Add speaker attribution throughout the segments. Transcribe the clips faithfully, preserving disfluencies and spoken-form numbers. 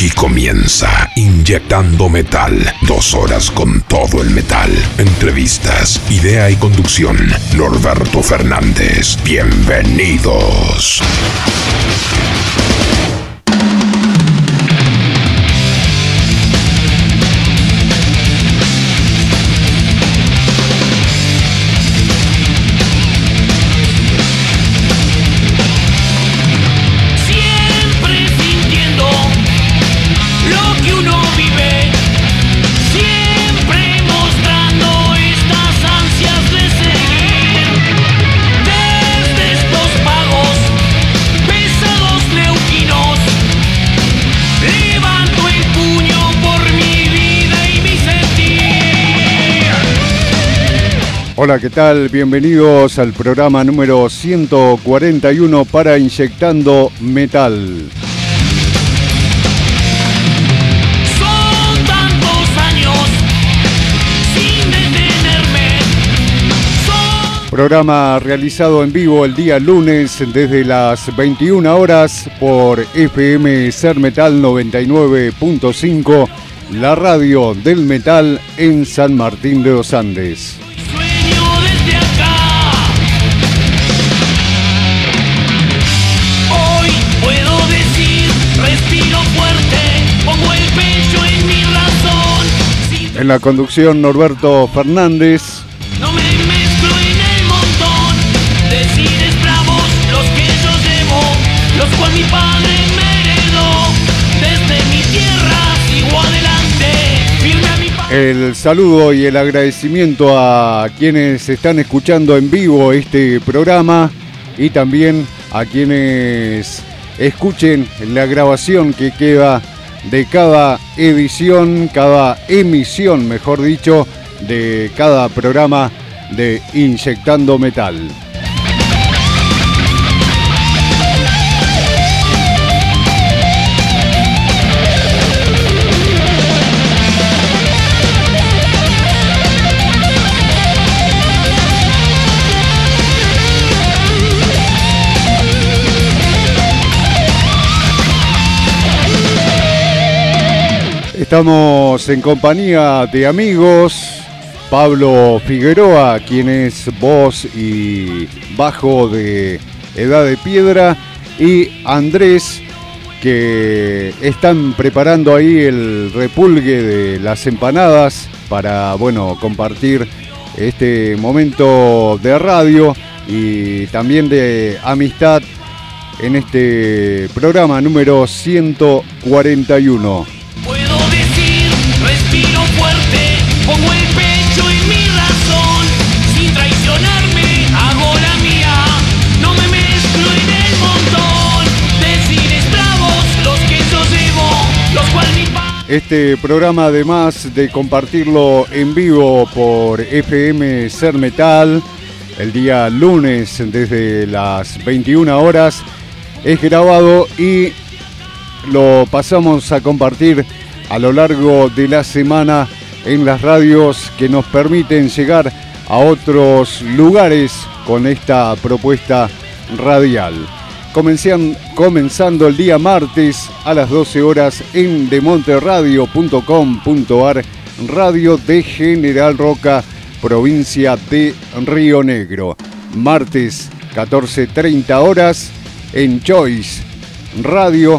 Speaker 1: Aquí comienza Inyectando Metal. Dos horas con todo el metal. Entrevistas, idea y conducción. Norberto Fernández. Bienvenidos.
Speaker 2: Hola, ¿qué tal? Bienvenidos al programa número ciento cuarenta y uno para Inyectando Metal.
Speaker 3: Son tantos años sin detenerme. Son...
Speaker 2: Programa realizado en vivo el día lunes desde las veintiuna horas por F M Ser Metal noventa y nueve punto cinco, la radio del metal en San Martín de los Andes. En la conducción, Norberto Fernández.
Speaker 3: No me mezclo en el montón, decides bravos los que yo llevo, los cual mi padre me heredó. Desde mi tierra sigo adelante, firme a mi padre.
Speaker 2: El saludo y el agradecimiento a quienes están escuchando en vivo este programa y también a quienes escuchen la grabación que queda de cada edición, cada emisión, mejor dicho, de cada programa de Inyectando Metal. Estamos en compañía de amigos. Pablo Figueroa, quien es voz y bajo de Edad de Piedra, y Andrés, que están preparando ahí el repulgue de las empanadas para, bueno, compartir este momento de radio y también de amistad en este programa número ciento cuarenta y uno.
Speaker 3: Puedo decir, respiro fuerte, pongo el pecho en mi razón, sin traicionarme, hago la mía, no me mezclo en el montón, decides bravos los que yo llevo, los cual mi padre...
Speaker 2: Este programa, además de compartirlo en vivo por F M Ser Metal, el día lunes desde las veintiuna horas, es grabado y lo pasamos a compartir a lo largo de la semana en las radios que nos permiten llegar a otros lugares con esta propuesta radial. Comencian, comenzando el día martes a las doce horas en demonterradio punto com punto ar, radio de General Roca, provincia de Río Negro. Martes catorce treinta horas en Choice Radio,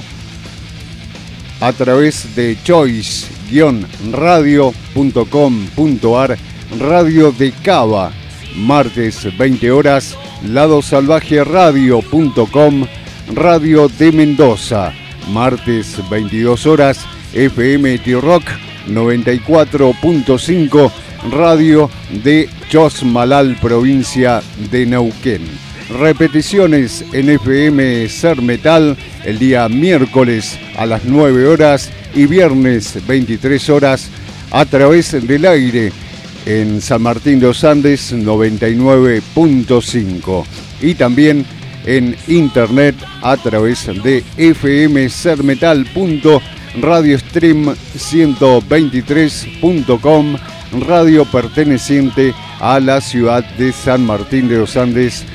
Speaker 2: a través de choice guion radio punto com punto ar, radio de Cava. Martes veinte horas, lado salvaje radio punto com, radio de Mendoza. Martes veintidós horas, F M T-Rock noventa y cuatro punto cinco, radio de Chosmalal, provincia de Neuquén. Repeticiones en F M Ser Metal el día miércoles a las nueve horas y viernes veintitrés horas a través del aire en San Martín de los Andes noventa y nueve punto cinco y también en internet a través de f m ser metal punto radiostream ciento veintitrés punto com, radio perteneciente a la ciudad de San Martín de los Andes,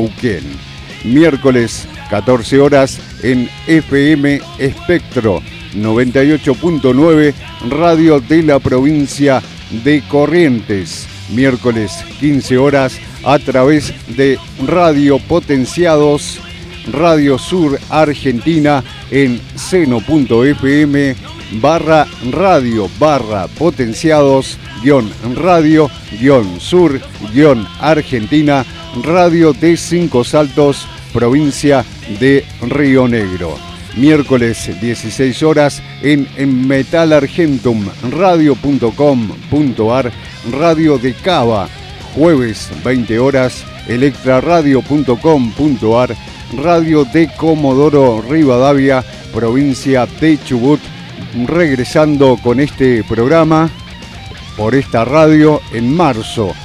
Speaker 2: Neuquén. Miércoles catorce horas en F M Espectro noventa y ocho punto nueve, radio de la provincia de Corrientes. Miércoles quince horas a través de Radio Potenciados, Radio Sur Argentina en seno.fm barra radio barra potenciados guión radio guión sur guión Argentina, Radio de Cinco Saltos, provincia de Río Negro. Miércoles dieciséis horas en, en metal argentum radio punto com punto ar, Radio de Cava. Jueves veinte horas electraradio punto com punto ar, Radio de Comodoro Rivadavia, provincia de Chubut. Regresando con este programa por esta radio en marzo.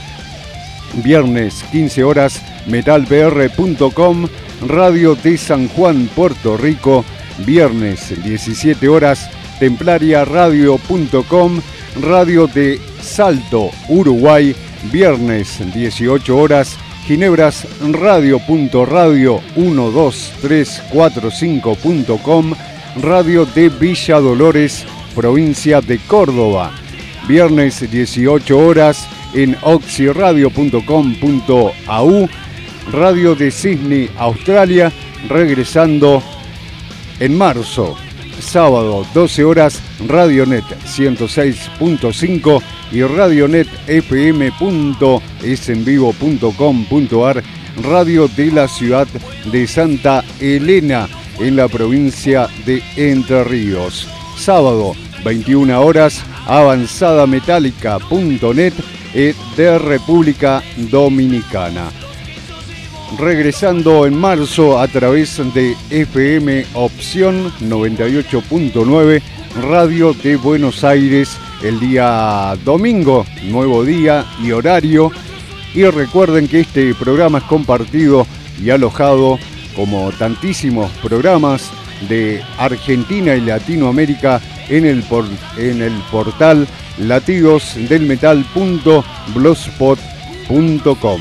Speaker 2: Viernes quince horas metalpr punto com, Radio de San Juan, Puerto Rico. Viernes diecisiete horas templaria radio punto com, Radio de Salto, Uruguay. Viernes dieciocho horas Ginebras radio punto radio uno dos tres cuatro cinco punto com, Radio de Villa Dolores, provincia de Córdoba. Viernes dieciocho horas en oxiradio punto com punto a u, Radio de Sydney, Australia, regresando en marzo. Sábado doce horas Radionet ciento seis punto cinco y radionet f m punto es en vivo punto com punto ar, radio de la ciudad de Santa Elena en la provincia de Entre Ríos. Sábado veintiuna horas avanzadametálica punto net de República Dominicana. Regresando en marzo a través de F M Opción noventa y ocho punto nueve, Radio de Buenos Aires, el día domingo, nuevo día y horario. Y recuerden que este programa es compartido y alojado, como tantísimos programas de Argentina y Latinoamérica, en el, por, en el portal latidosdelmetal punto blogspot punto com.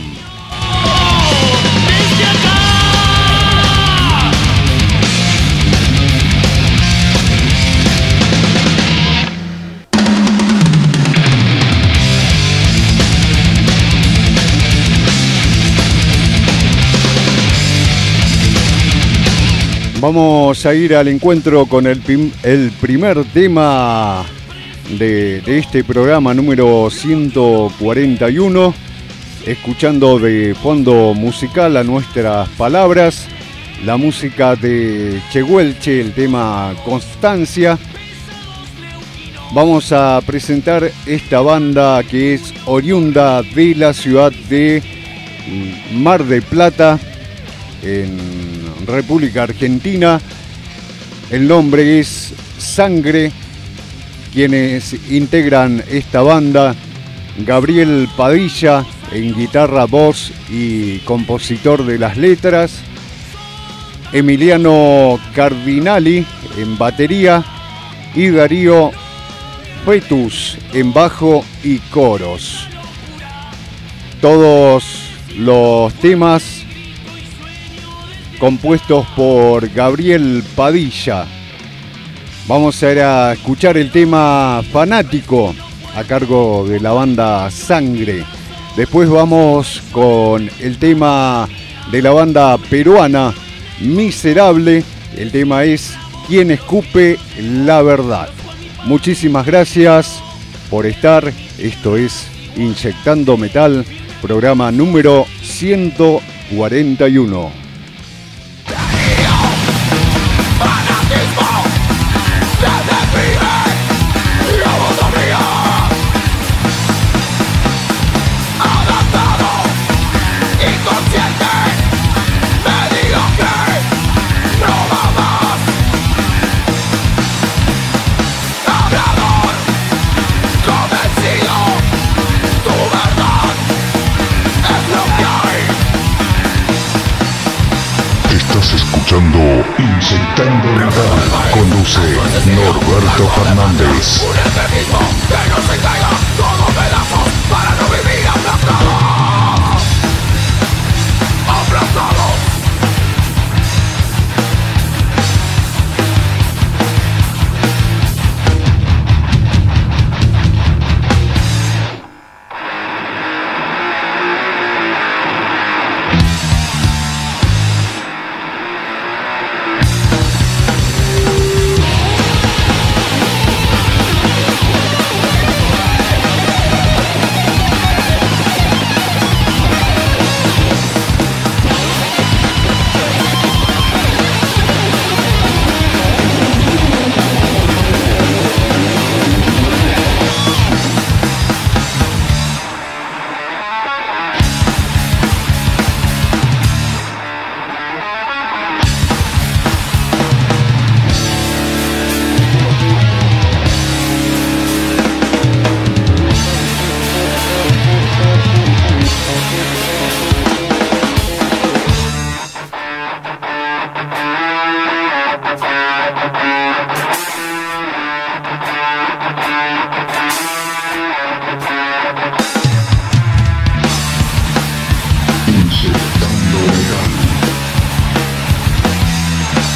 Speaker 2: Vamos a ir al encuentro con el, prim, el primer tema de, de este programa número ciento cuarenta y uno, escuchando de fondo musical a nuestras palabras, la música de Chehuelche, el tema Constancia. Vamos a presentar esta banda que es oriunda de la ciudad de Mar del Plata, en República Argentina. El nombre es Sangre. Quienes integran esta banda: Gabriel Padilla en guitarra, voz y compositor de las letras, Emiliano Cardinali en batería y Darío Fetus en bajo y coros. Todos los temas compuestos por Gabriel Padilla. Vamos a ir a escuchar el tema Fanático a cargo de la banda Sangre. Después vamos con el tema de la banda peruana Miserable. El tema es Quien escupe la verdad. Muchísimas gracias por estar. Esto es Inyectando Metal, programa número ciento cuarenta y uno.
Speaker 1: Inyectando Metal, conduce Norberto Fernández.
Speaker 3: Un eternismo que no se caiga, todo pedazos para no vivir aplastados. Aplastados.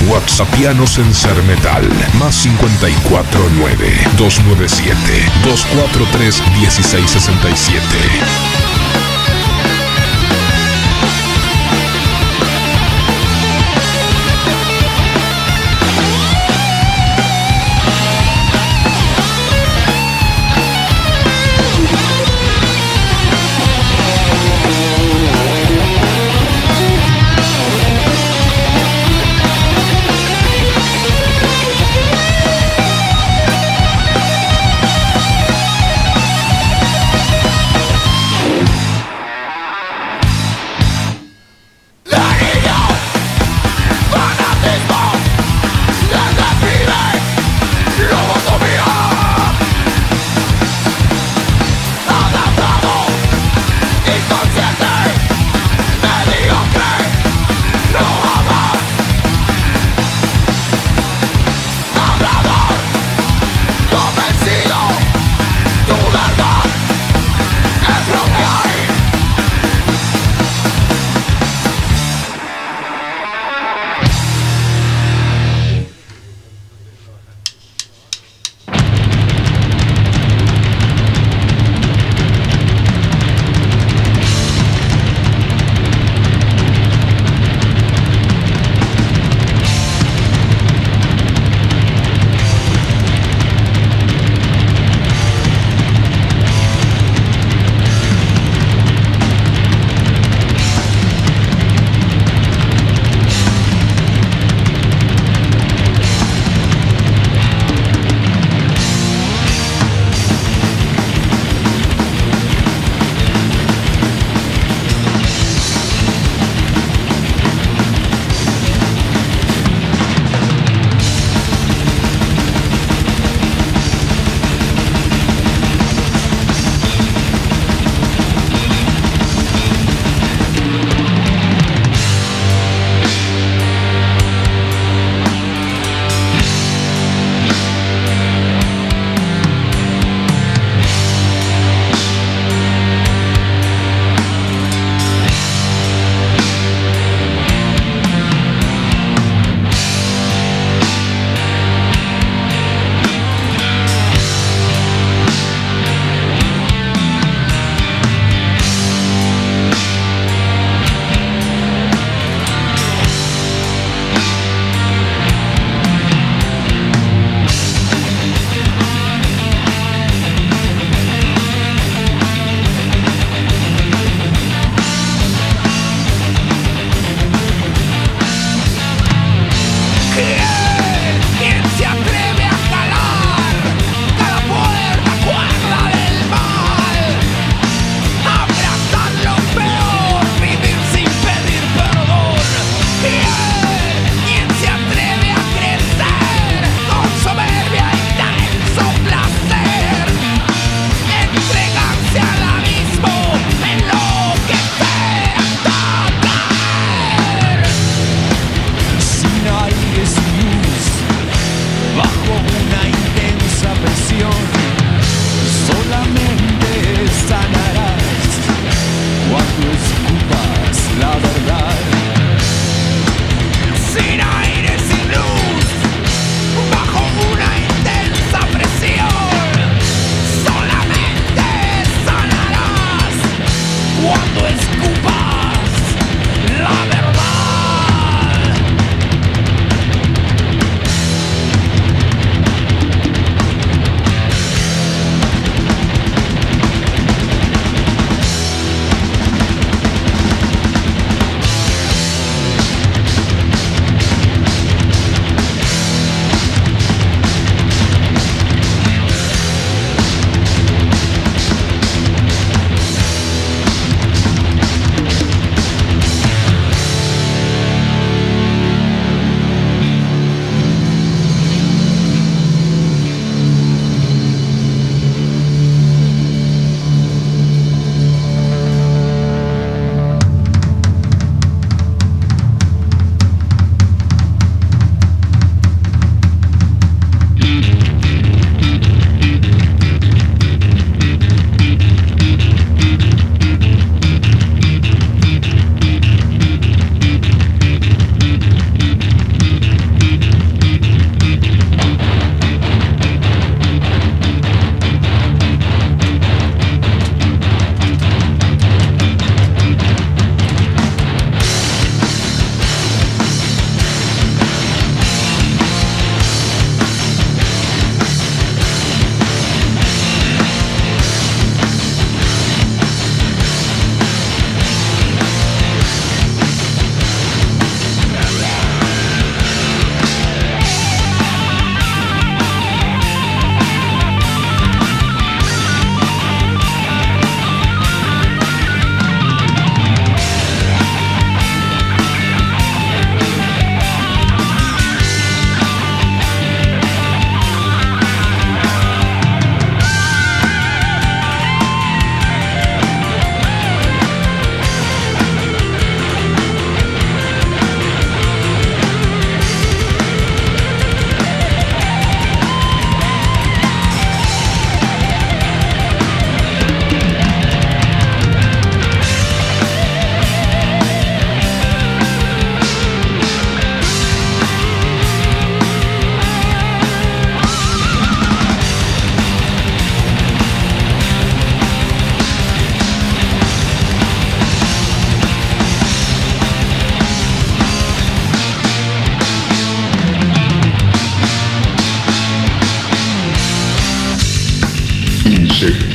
Speaker 1: WhatsAppianos en Ser Metal. Más cincuenta y cuatro nueve, dos nueve siete, dos cuatro tres, uno seis seis siete.
Speaker 4: Sin aire, sin luz.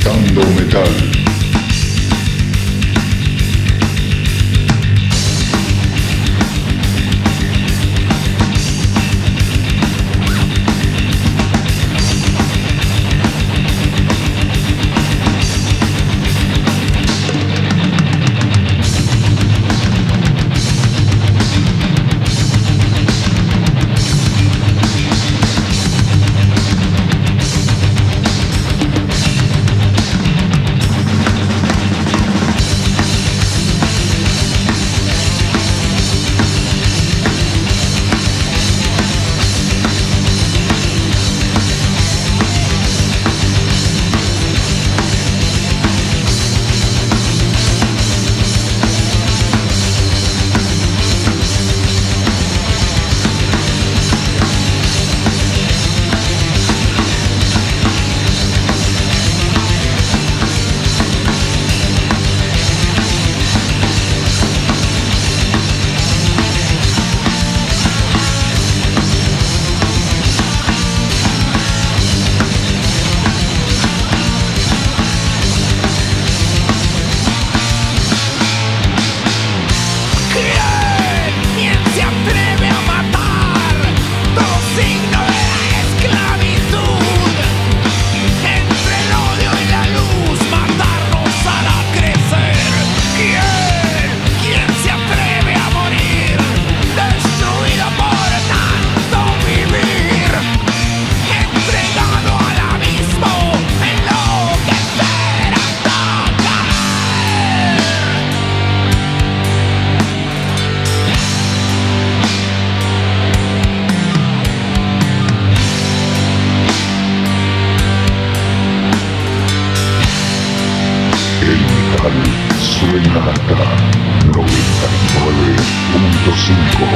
Speaker 1: Inyectando metal. Suena acá, noventa y nueve punto cinco.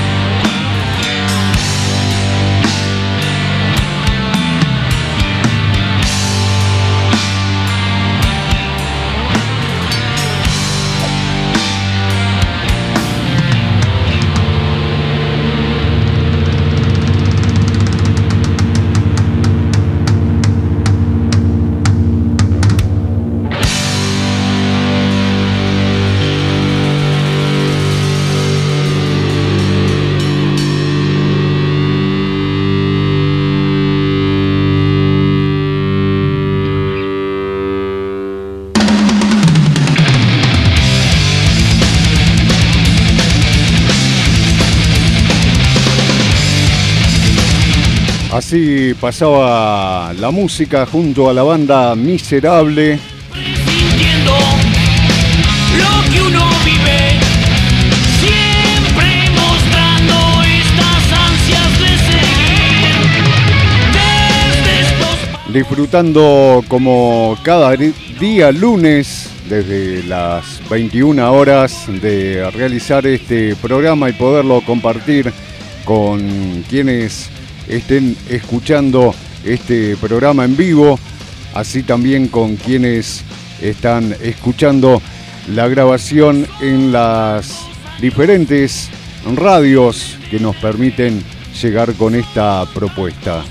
Speaker 2: Así pasaba la música junto a la banda Miserable.
Speaker 3: Sintiendo lo que uno vive, siempre mostrando estas ansias de seguir. Desde estos...
Speaker 2: Disfrutando como cada día lunes, desde las veintiuna horas, de realizar este programa y poderlo compartir con quienes estén escuchando este programa en vivo, así también con quienes están escuchando la grabación en las diferentes radios que nos permiten llegar con esta propuesta.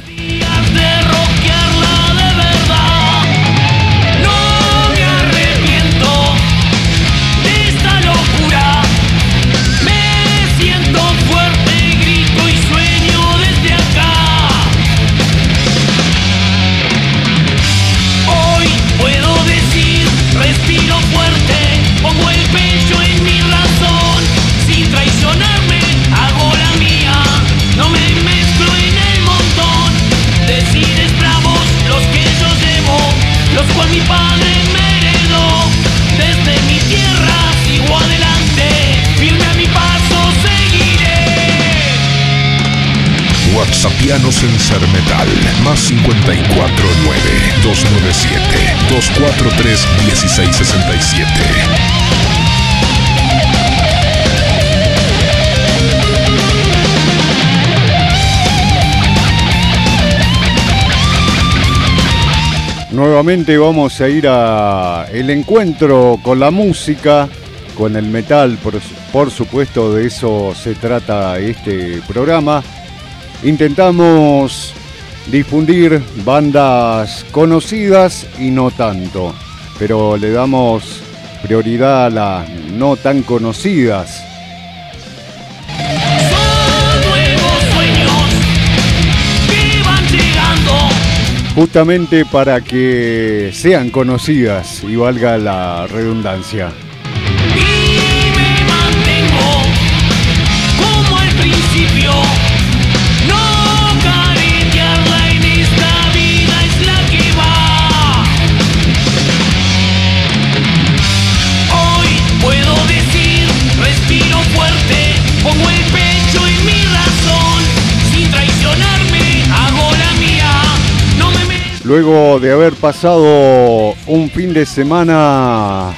Speaker 3: Mi padre me heredó, desde mi tierra sigo adelante, firme a mi paso seguiré.
Speaker 1: WhatsAppianos en Ser Metal, más cincuenta y cuatro nueve, dos nueve siete, dos cuatro tres, uno seis seis siete.
Speaker 2: Nuevamente vamos a ir a el encuentro con la música, con el metal, por, por supuesto de eso se trata este programa. Intentamos difundir bandas conocidas y no tanto, pero le damos prioridad a las no tan conocidas.
Speaker 3: Son nuevos sueños que van llegando.
Speaker 2: Justamente para que sean conocidas y valga la redundancia.
Speaker 3: Y me mantengo como al principio. No caretearla en esta vida es la que va. Hoy puedo decir, respiro fuerte, pongo el pecho en mi razón. Sin traicionarme, hago la mía. No me mezclo.
Speaker 2: Luego de haber pasado un fin de semana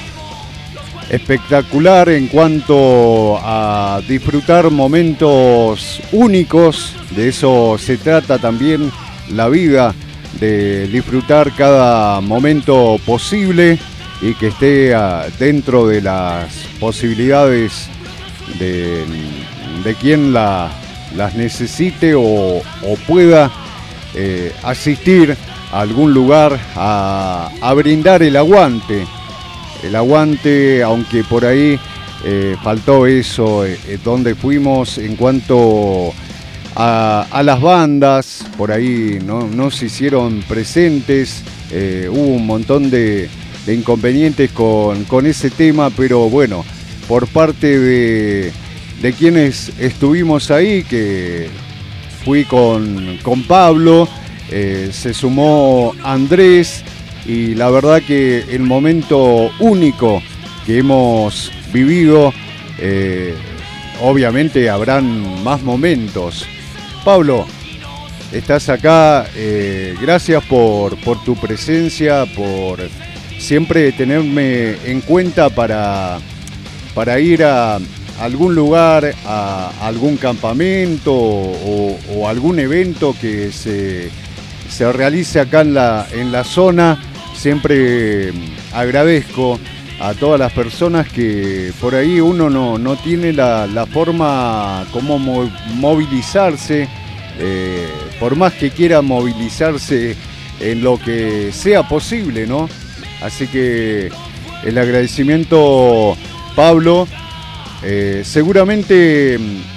Speaker 2: espectacular en cuanto a disfrutar momentos únicos, de eso se trata también la vida, de disfrutar cada momento posible y que esté ah, dentro de las posibilidades de, de quien la, las necesite o, o pueda eh, asistir a algún lugar a, a brindar el aguante. El aguante, aunque por ahí eh, faltó eso, eh, donde fuimos en cuanto a, a las bandas, por ahí no, no se hicieron presentes, eh, hubo un montón de, de inconvenientes con, con ese tema, pero bueno, por parte de, de quienes estuvimos ahí, que fui con, con Pablo, eh, se sumó Andrés, y la verdad que el momento único que hemos vivido, eh, obviamente habrán más momentos. Pablo, estás acá, eh, gracias por, por tu presencia, por siempre tenerme en cuenta para, para ir a algún lugar, a algún campamento o, o algún evento que se, se realice acá en la, en la zona. Siempre agradezco a todas las personas que por ahí uno no, no tiene la, la forma como mo- movilizarse, eh, por más que quiera movilizarse en lo que sea posible, ¿no? Así que el agradecimiento, Pablo. Eh, seguramente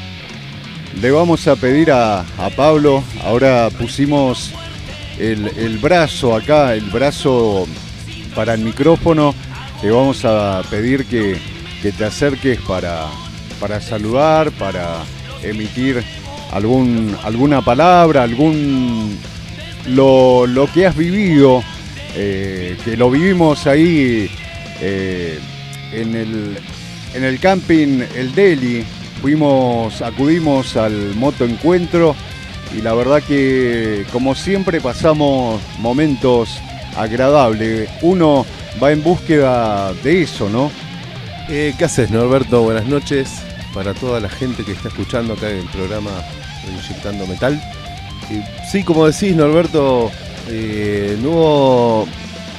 Speaker 2: le vamos a pedir a, a Pablo, ahora pusimos El, el brazo acá, el brazo para el micrófono, te vamos a pedir que, que te acerques para, para saludar, para emitir algún, alguna palabra, algún lo, lo que has vivido, eh, que lo vivimos ahí eh, en, el, en el camping El Deli, fuimos, acudimos al motoencuentro. Y la verdad que, como siempre, pasamos momentos agradables. Uno va en búsqueda de eso, ¿no?
Speaker 4: Eh, ¿Qué haces, Norberto? Buenas noches para toda la gente que está escuchando acá en el programa Inyectando Metal. Eh, sí, como decís, Norberto, eh, no hubo...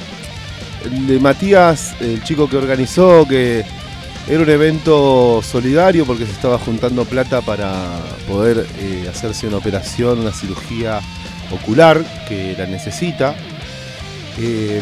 Speaker 4: De Matías, el chico que organizó, que era un evento solidario porque se estaba juntando plata para poder eh, hacerse una operación, una cirugía ocular que la necesita. Eh,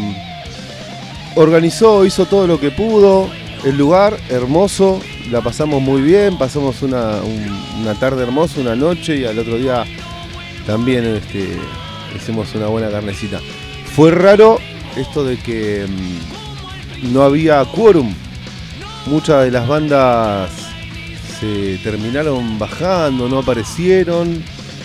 Speaker 4: organizó, hizo todo lo que pudo. El lugar hermoso, la pasamos muy bien, pasamos una, un, una tarde hermosa, una noche, y al otro día también este, hicimos una buena carnecita. Fue raro esto de que mmm, no había quórum. Muchas de las bandas se terminaron bajando, no aparecieron,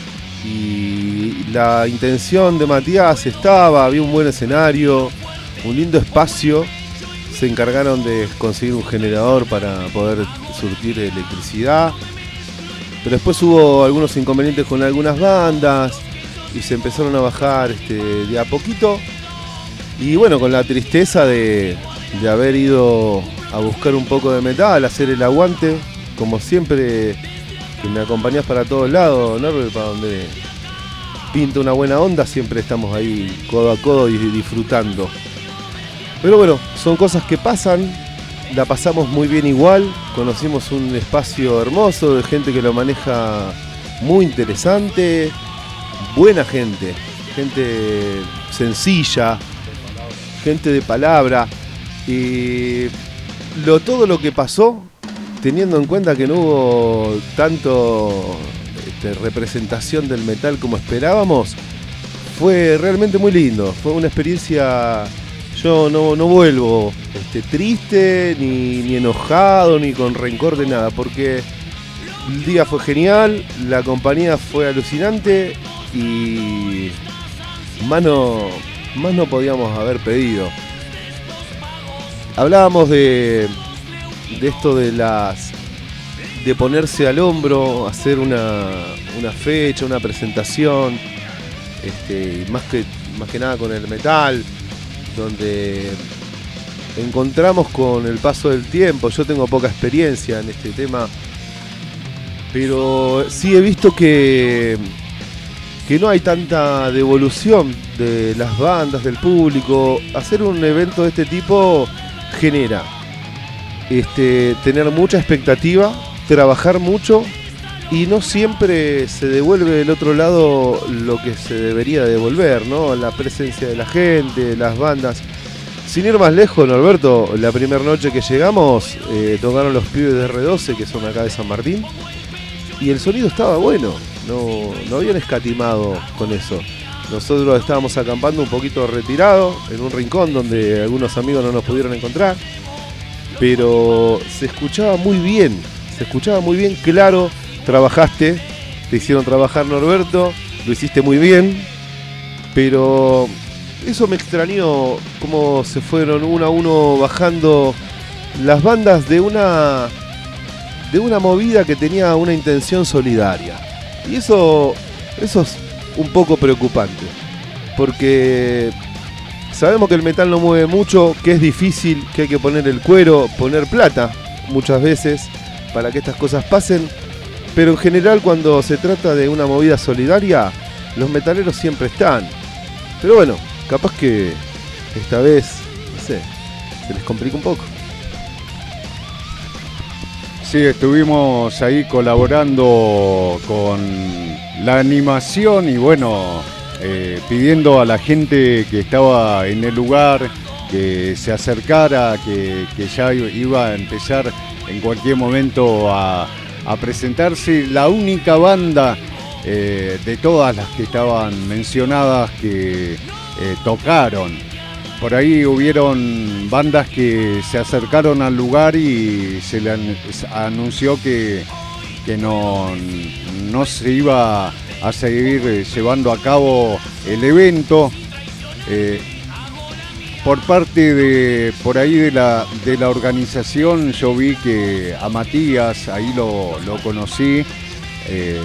Speaker 4: y la intención de Matías estaba, había un buen escenario, un lindo espacio. Se encargaron de conseguir un generador para poder surtir electricidad, pero después hubo algunos inconvenientes con algunas bandas y se empezaron a bajar este, de a poquito. Y bueno, con la tristeza de, de haber ido a buscar un poco de metal, hacer el aguante, como siempre que me acompañás para todos lados, ¿no? Para donde pinta una buena onda, siempre estamos ahí codo a codo y disfrutando. Pero bueno, son cosas que pasan, la pasamos muy bien igual, conocimos un espacio hermoso de gente que lo maneja muy interesante, buena gente, gente sencilla, gente de palabra, y lo, todo lo que pasó, teniendo en cuenta que no hubo tanto este, representación del metal como esperábamos, fue realmente muy lindo. Fue una experiencia, yo no, no vuelvo este, triste, ni, ni enojado, ni con rencor de nada, porque el día fue genial, la compañía fue alucinante y más no, más no podíamos haber pedido. Hablábamos de, de esto de las de ponerse al hombro, hacer una, una fecha, una presentación, este, más que más que nada con el metal, donde encontramos con el paso del tiempo. Yo tengo poca experiencia en este tema, pero sí he visto que que no hay tanta devolución de las bandas, del público. Hacer un evento de este tipo genera este, tener mucha expectativa, trabajar mucho, y no siempre se devuelve del otro lado lo que se debería devolver, ¿no? La presencia de la gente, las bandas. Sin ir más lejos, Norberto, la primera noche que llegamos eh, tocaron los pibes de erre doce, que son acá de San Martín, y el sonido estaba bueno. No, no habían escatimado con eso. Nosotros estábamos acampando un poquito retirado, en un rincón donde algunos amigos no nos pudieron encontrar, pero se escuchaba muy bien, se escuchaba muy bien, claro. Trabajaste, te hicieron trabajar, Norberto, lo hiciste muy bien, pero eso me extrañó, cómo se fueron uno a uno bajando las bandas de una, de una movida que tenía una intención solidaria. Y eso, eso es un poco preocupante, porque sabemos que el metal no mueve mucho, que es difícil, que hay que poner el cuero, poner plata muchas veces para que estas cosas pasen, pero en general cuando se trata de una movida solidaria, los metaleros siempre están. Pero bueno, capaz que esta vez, no sé, se les complica un poco.
Speaker 2: Sí, estuvimos ahí colaborando con la animación y bueno, eh, pidiendo a la gente que estaba en el lugar que se acercara, que, que ya iba a empezar en cualquier momento a, a presentarse. La única banda eh, de todas las que estaban mencionadas que eh, tocaron. Por ahí hubieron bandas que se acercaron al lugar y se le anunció que, que no, no se iba a seguir llevando a cabo el evento. Eh, por parte de por ahí de la, de la organización, yo vi que a Matías, ahí lo, lo conocí, eh,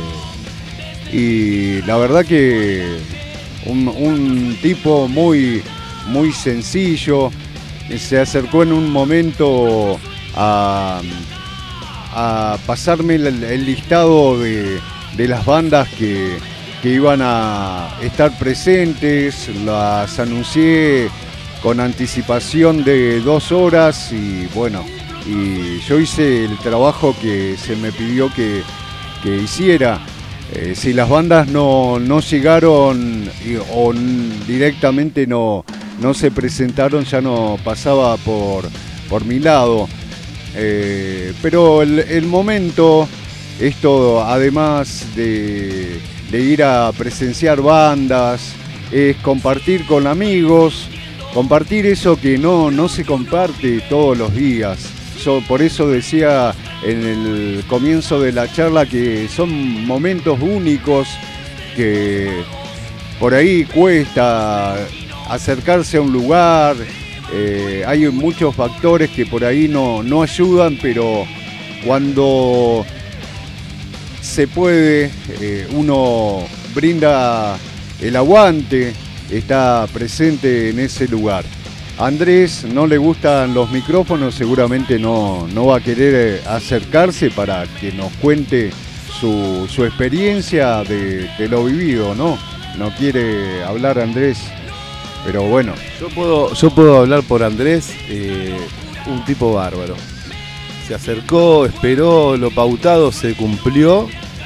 Speaker 2: y la verdad que un, un tipo muy... muy sencillo, se acercó en un momento a, a pasarme el, el listado de, de las bandas que, que iban a estar presentes. Las anuncié con anticipación de dos horas y bueno, y yo hice el trabajo que se me pidió que, que hiciera. Eh, si las bandas no, no llegaron y, o directamente no no se presentaron, ya no pasaba por, por mi lado. Eh, pero el, el momento, esto además de, de ir a presenciar bandas, es compartir con amigos, compartir eso que no, no se comparte todos los días. Yo por eso decía en el comienzo de la charla que son momentos únicos, que por ahí cuesta acercarse a un lugar, eh, hay muchos factores que por ahí no, no ayudan, pero cuando se puede, eh, uno brinda el aguante, está presente en ese lugar. A Andrés no le gustan los micrófonos, seguramente no, no va a querer acercarse para que nos cuente su, su experiencia de, de lo vivido, ¿no? No quiere hablar Andrés. Pero bueno,
Speaker 4: yo puedo, yo puedo hablar por Andrés, eh, un tipo bárbaro. Se acercó, esperó, lo pautado se cumplió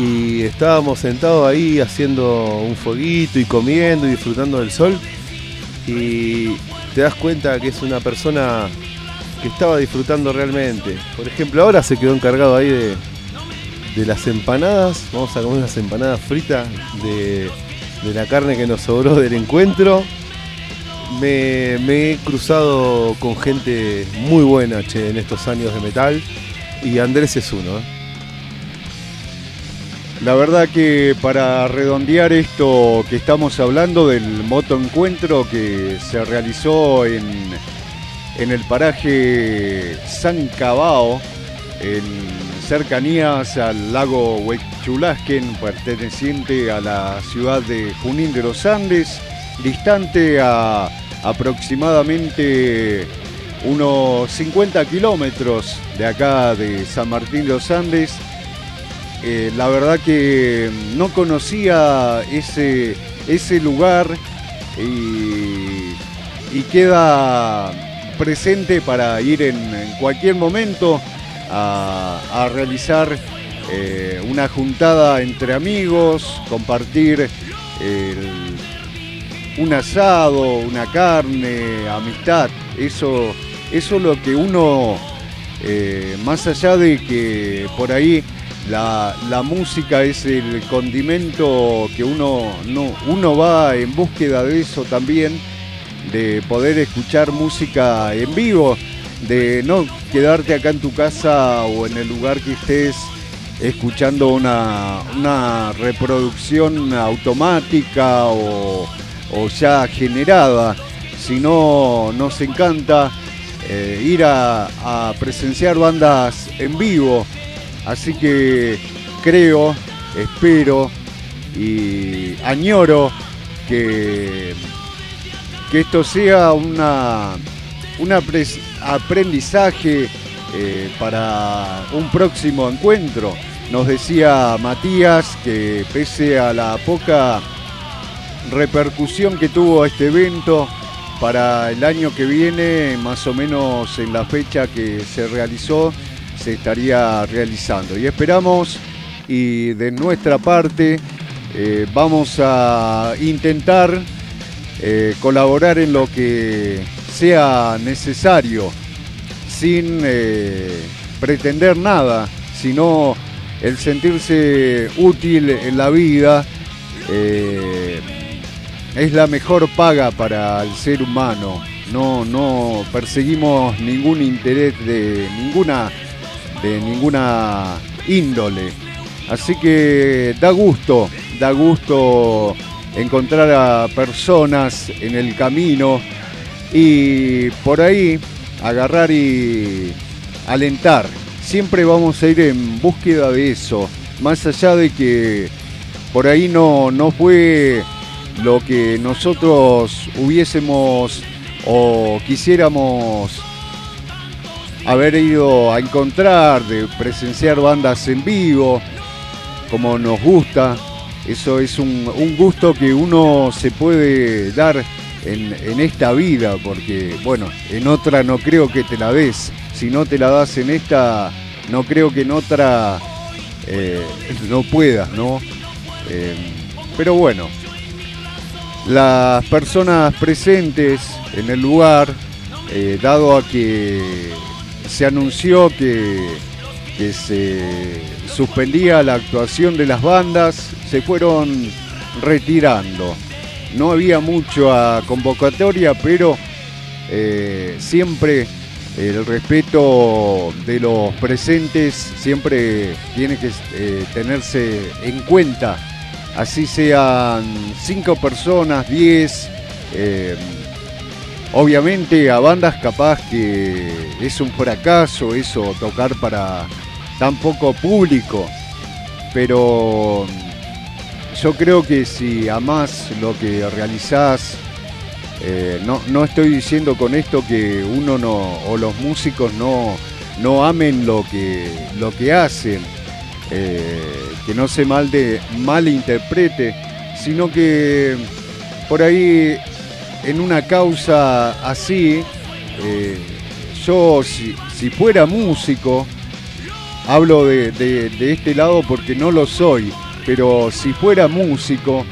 Speaker 4: y estábamos sentados ahí haciendo un fueguito y comiendo y disfrutando del sol, y te das cuenta que es una persona que estaba disfrutando realmente. Por ejemplo, ahora se quedó encargado ahí de, de las empanadas. Vamos a comer unas empanadas fritas de, de la carne que nos sobró del encuentro. Me, me he cruzado con gente muy buena, che, en estos años de metal, y Andrés es uno, ¿eh?
Speaker 2: La verdad que para redondear esto que estamos hablando del motoencuentro que se realizó en, en el paraje San Cabao, en cercanías al lago Huechulasquen, perteneciente a la ciudad de Junín de los Andes, distante a aproximadamente unos cincuenta kilómetros de acá de San Martín de los Andes. Eh, la verdad que no conocía ese, ese lugar y, y queda presente para ir en, en cualquier momento a, a realizar eh, una juntada entre amigos, compartir el, un asado, una carne, amistad. Eso, eso es lo que uno, eh, más allá de que por ahí La, la música es el condimento que uno, no, uno va en búsqueda de eso también, de poder escuchar música en vivo, de no quedarte acá en tu casa o en el lugar que estés escuchando una, una reproducción automática o, o ya generada, sino nos encanta eh, ir a, a presenciar bandas en vivo. Así que creo, espero y añoro que, que esto sea una, un aprendizaje eh, para un próximo encuentro. Nos decía Matías que pese a la poca repercusión que tuvo este evento, para el año que viene, más o menos en la fecha que se realizó, se estaría realizando, y esperamos, y de nuestra parte eh, vamos a intentar eh, colaborar en lo que sea necesario, sin eh, pretender nada, sino el sentirse útil en la vida eh, es la mejor paga para el ser humano. No, no perseguimos ningún interés de ninguna de ninguna índole. Así que da gusto, da gusto encontrar a personas en el camino y por ahí agarrar y alentar. Siempre vamos a ir en búsqueda de eso, más allá de que por ahí no, no fue lo que nosotros hubiésemos o quisiéramos haber ido a encontrar, de presenciar bandas en vivo, como nos gusta. Eso es un, un gusto que uno se puede dar en, en esta vida, porque, bueno, en otra no creo que te la des. Si no te la das en esta, no creo que en otra eh, no puedas, ¿no? Eh, pero bueno, las personas presentes en el lugar, eh, dado a que se anunció que, que se suspendía la actuación de las bandas, se fueron retirando. No había mucha convocatoria, pero eh, siempre el respeto de los presentes siempre tiene que eh, tenerse en cuenta. Así sean cinco personas, diez. Eh, Obviamente a bandas capaz que es un fracaso eso, tocar para tan poco público, pero yo creo que si amás lo que realizás, eh, no, no estoy diciendo con esto que uno no, o los músicos no, no amen lo que, lo que hacen, eh, que no se mal de, malinterprete, sino que por ahí en una causa así, eh, yo si, si fuera músico, hablo de, de, de este lado porque no lo soy, pero si fuera músico,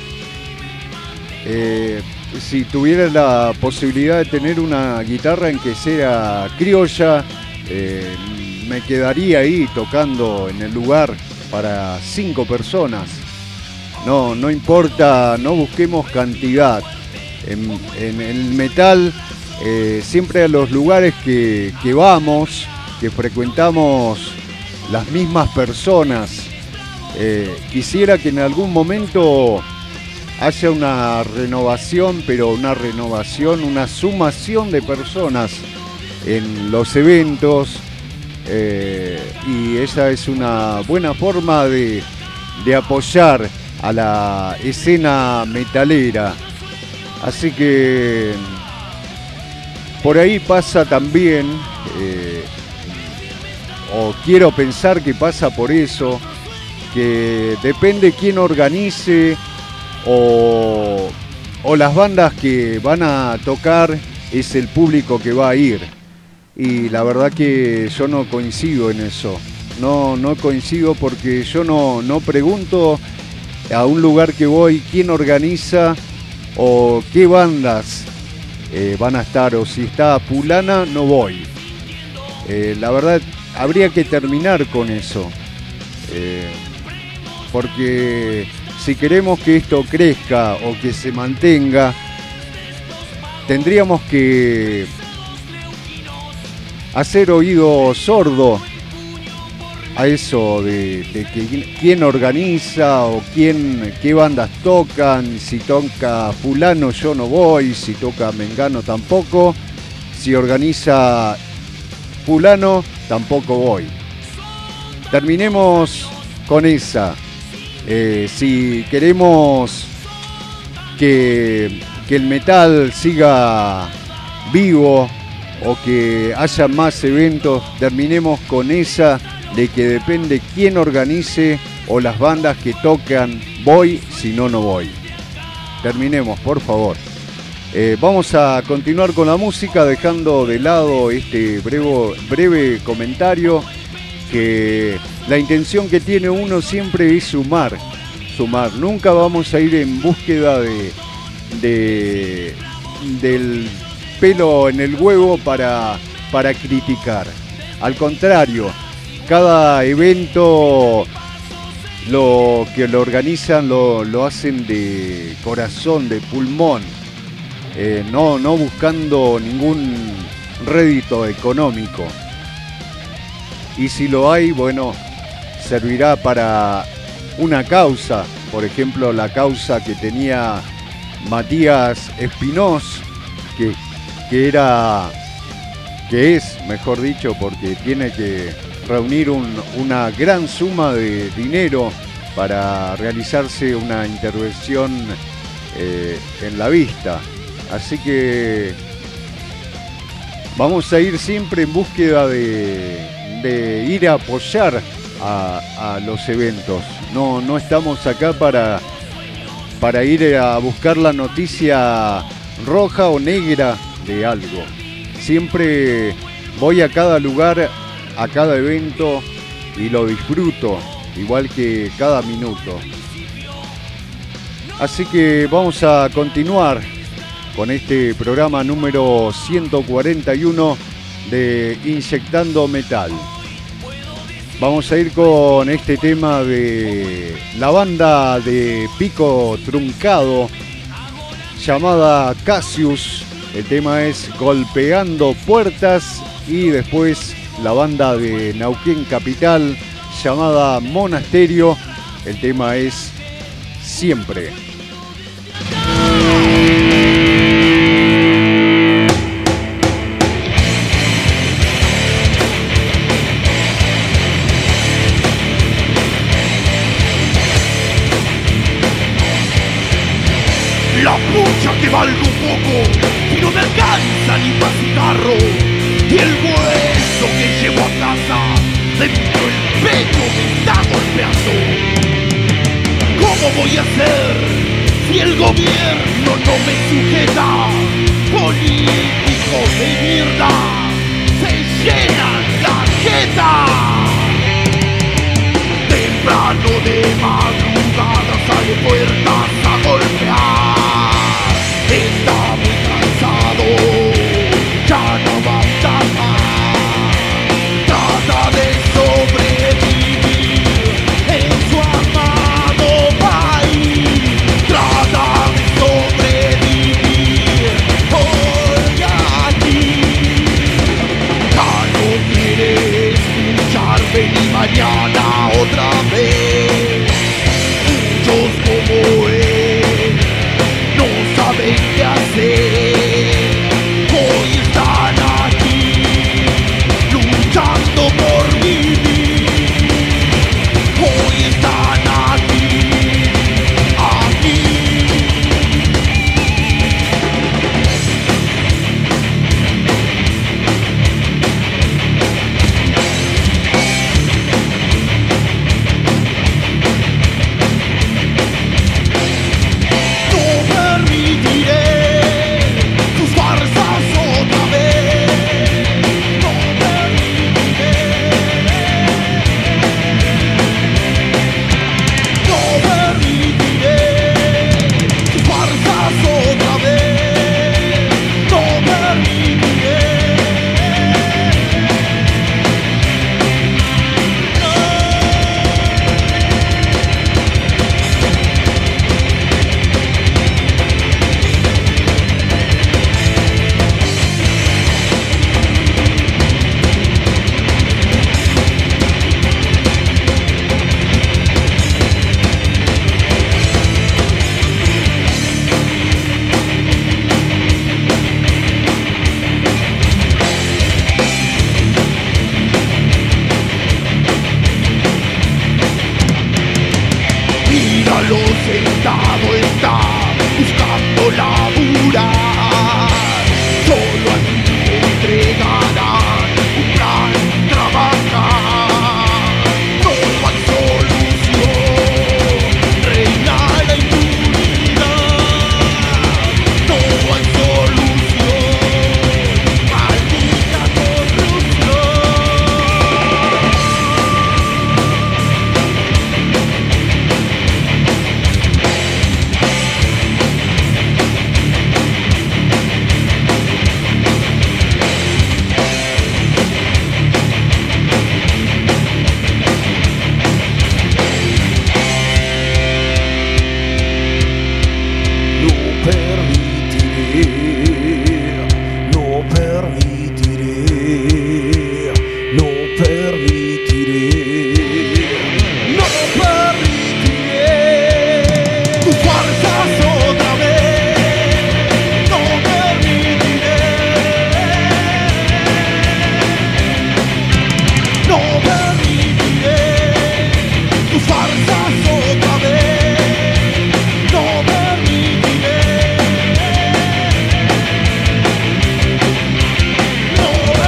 Speaker 2: eh, si tuviera la posibilidad de tener una guitarra en que sea criolla, eh, me quedaría ahí tocando en el lugar para cinco personas. No, no importa, no busquemos cantidad. En, en el metal, eh, siempre a los lugares que, que vamos, que frecuentamos las mismas personas, eh, quisiera que en algún momento haya una renovación, pero una renovación, una sumación de personas en los eventos, eh, y esa es una buena forma de, de apoyar a la escena metalera. Así que por ahí pasa también, eh, o quiero pensar que pasa por eso, que depende quién organice o, o las bandas que van a tocar es el público que va a ir. Y la verdad que yo no coincido en eso. No, no coincido porque yo no, no pregunto a un lugar que voy quién organiza o qué bandas eh, van a estar, o si está fulana no voy. Eh, la verdad habría que terminar con eso, eh, porque si queremos que esto crezca o que se mantenga, tendríamos que hacer oído sordo a eso de, de que quién organiza o quién, qué bandas tocan. Si toca fulano yo no voy, si toca mengano tampoco, si organiza fulano tampoco voy. Terminemos con esa. Eh, si queremos que, que el metal siga vivo o que haya más eventos, terminemos con esa de que depende quién organice o las bandas que tocan, voy, si no, no voy. Terminemos, por favor. Eh, vamos a continuar con la música, dejando de lado este breve, breve comentario, que la intención que tiene uno siempre es sumar, sumar. Nunca vamos a ir en búsqueda de, de del pelo en el huevo para, para criticar. Al contrario, cada evento lo que lo organizan lo, lo hacen de corazón, de pulmón, eh, no, no buscando ningún rédito económico. Y si lo hay, bueno, servirá para una causa, por ejemplo la causa que tenía Matías Espinós, que, que era, que es, mejor dicho, porque tiene que reunir un, una gran suma de dinero para realizarse una intervención eh, en la vista. Así que vamos a ir siempre en búsqueda de, de ir a apoyar a, a los eventos. No, no estamos acá para, para ir a buscar la noticia roja o negra de algo. Siempre voy a cada lugar, a cada evento, y lo disfruto, igual que cada minuto. Así que vamos a continuar con este programa número ciento cuarenta y uno de Inyectando Metal. Vamos a ir con este tema de la banda de Pico Truncado llamada Cassius. El tema es Golpeando Puertas, y después la banda de Neuquén Capital llamada Monasterio. El tema es Siempre.
Speaker 3: La pucha que valgo un poco y no me alcanza ni para cigarro, y el hueso que llevo a casa dentro del pecho me está golpeando. ¿Cómo voy a hacer si el gobierno no me sujeta? Políticos de mierda se llenan la jeta. de madrugada sale puertas a golpear. Está muy cansado, ya no aguanta más. Trata de sobrevivir en su amado país. Trata de sobrevivir hoy aquí. Ya no quiere escuchar ven y mañana otra vez. Muchos como él no saben qué hacer. Hoy están aquí luchando por vivir. Hoy están aquí, aquí. No permitiré tus farsas otra vez. No permitiré. No permitiré tus farsas otra vez. No permitiré. Míralo sentado está buscando laburar. Solo aquí le entregarán un plan trabajar. No hay solución, reina la impunidad. No hay solución, maldita corrupción.
Speaker 5: No permitiré, no permitiré, no permitiré
Speaker 3: Tus farsas otra vez. No permitiré. No permitiré tus farsas otra vez. No permitiré. No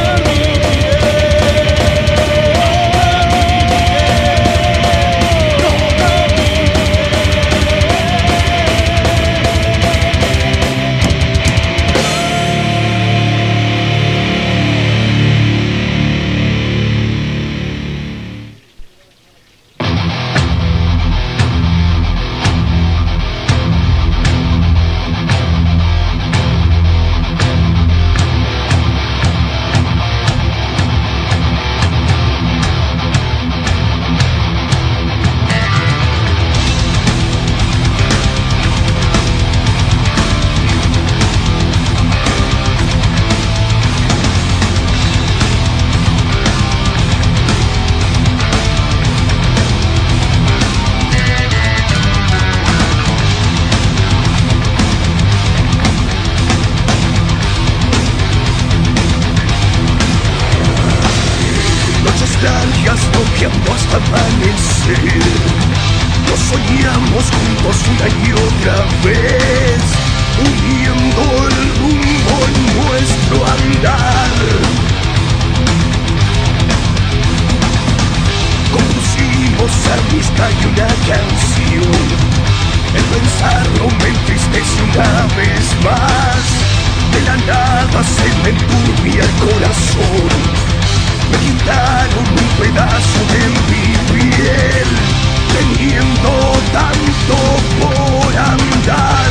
Speaker 5: largas toqueando hasta amanecer. Nos soñamos juntos una y otra vez, uniendo el rumbo en nuestro andar. Compusimos amistad y una canción. El pensarlo me entristece una vez más. De la nada se me enturbia el corazón. Me quitaron un pedazo de mi piel. teniendo tanto por andar.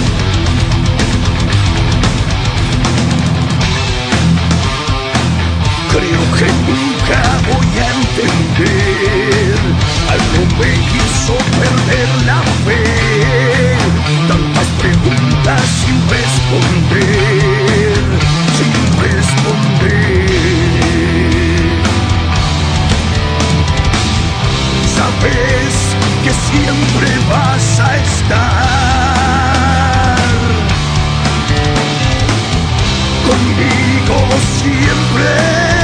Speaker 5: Creo que nunca voy a entender, algo me hizo perder la fe, tantas preguntas sin responder, sin responder. Sabes que siempre vas a estar conmigo siempre.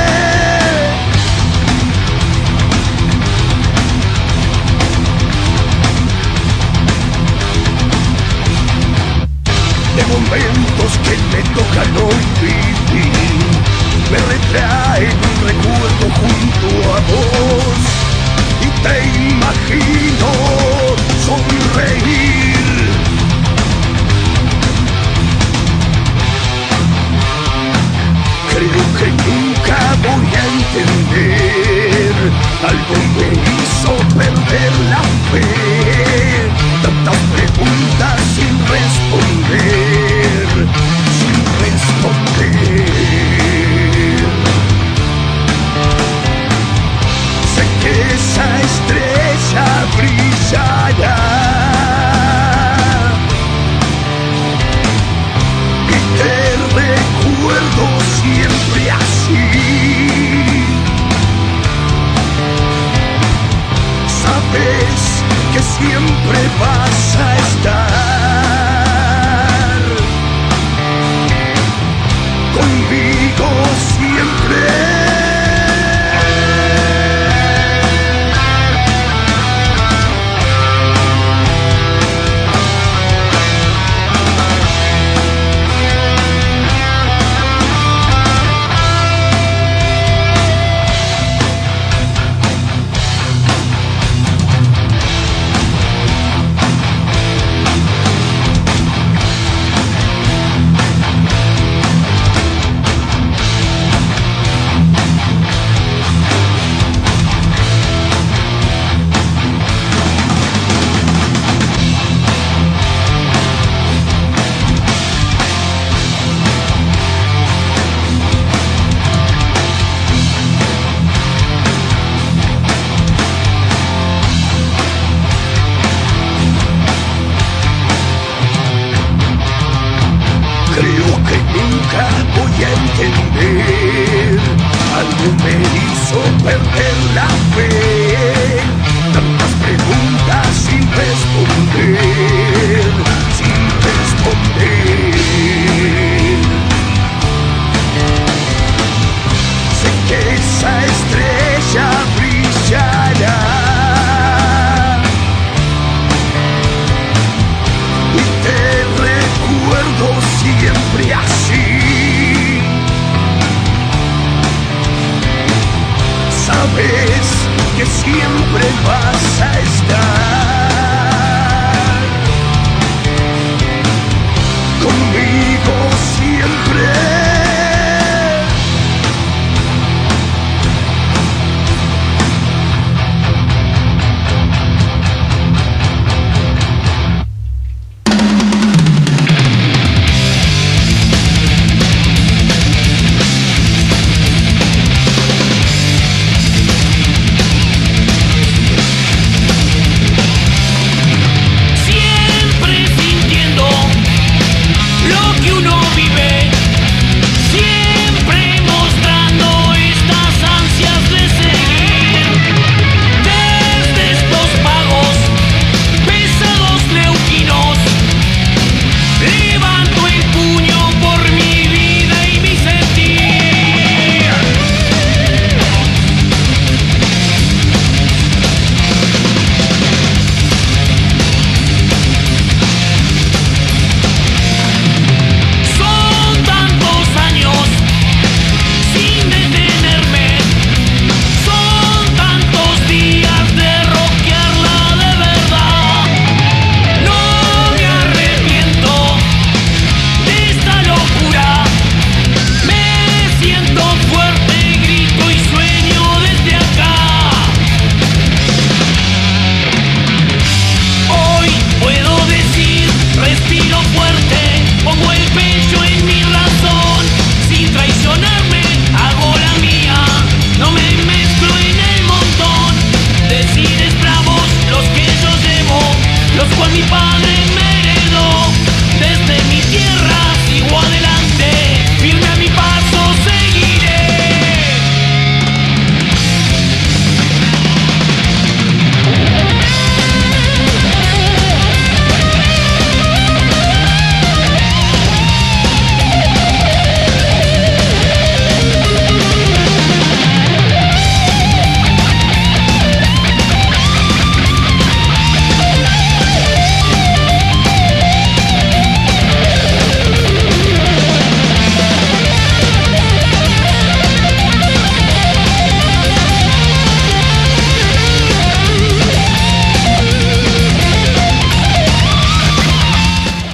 Speaker 5: De momentos que me tocan hoy vivir, me retraen un recuerdo junto a vos y te imagino sonreír. Creo que nunca voy a entender, algo me hizo perder la fe, tantas preguntas sin responder, sin responder. Sé que esa estrella brillará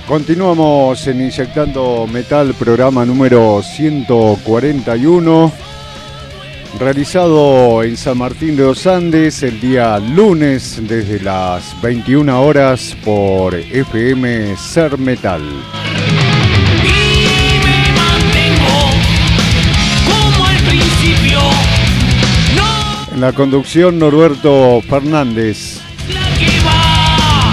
Speaker 2: Continuamos en Inyectando Metal, programa número ciento cuarenta y uno, realizado en San Martín de los Andes el día lunes desde las veintiuna horas por F M Ser Metal.
Speaker 3: Y me mantengo como al principio. No
Speaker 2: En la conducción, Norberto Fernández.
Speaker 3: la que va.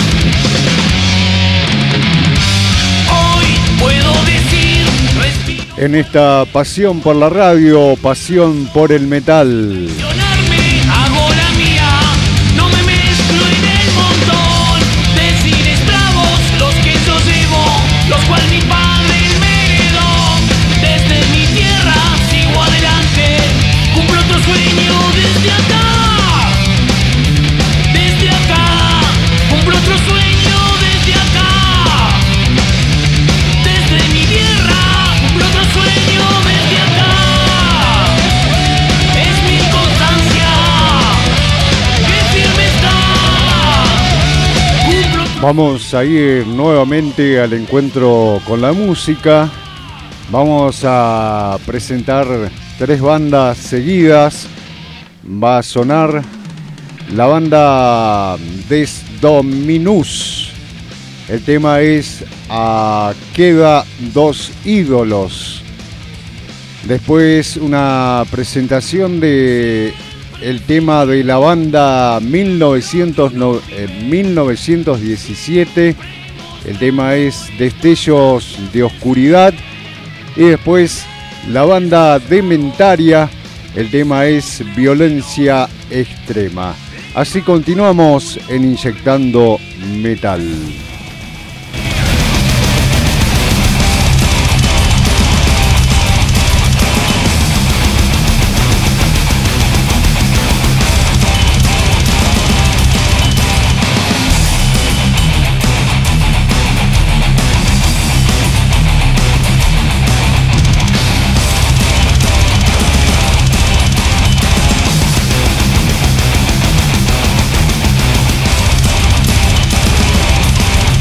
Speaker 3: Hoy puedo decir, respiro.
Speaker 2: En esta pasión por la radio, pasión por el metal.
Speaker 3: Accionarme, hago la mía, no me mezclo en el montón. Decires bravos, los que yo llevo, los cuales mi padre me heredó. Desde mi tierra sigo adelante, cumplo otro sueño desde acá. Desde acá, cumplo otro sueño desde acá. Desde mi tierra, cumplo otro sueño desde acá. Es mi constancia, que firme está. Cumplo otro-
Speaker 2: Vamos a ir nuevamente al encuentro con la música. Vamos a presentar tres bandas seguidas. Va a sonar la banda Des Dominus. El tema es A Queda Dos Ídolos. Después una presentación de el tema de la banda mil novecientos no- eh, mil novecientos diecisiete. El tema es Destellos de Oscuridad. Y después la banda Dementaria. El tema es Violencia Extrema. Así continuamos en Inyectando Metal.
Speaker 3: Cumplo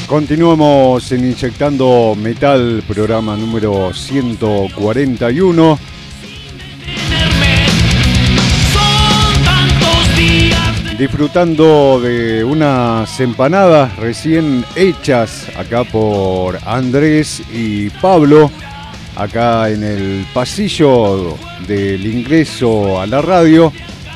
Speaker 2: Continuamos en Inyectando Metal, programa número ciento cuarenta y uno. Disfrutando de unas empanadas recién hechas acá por Andrés y Pablo, acá en el pasillo del ingreso a la radio.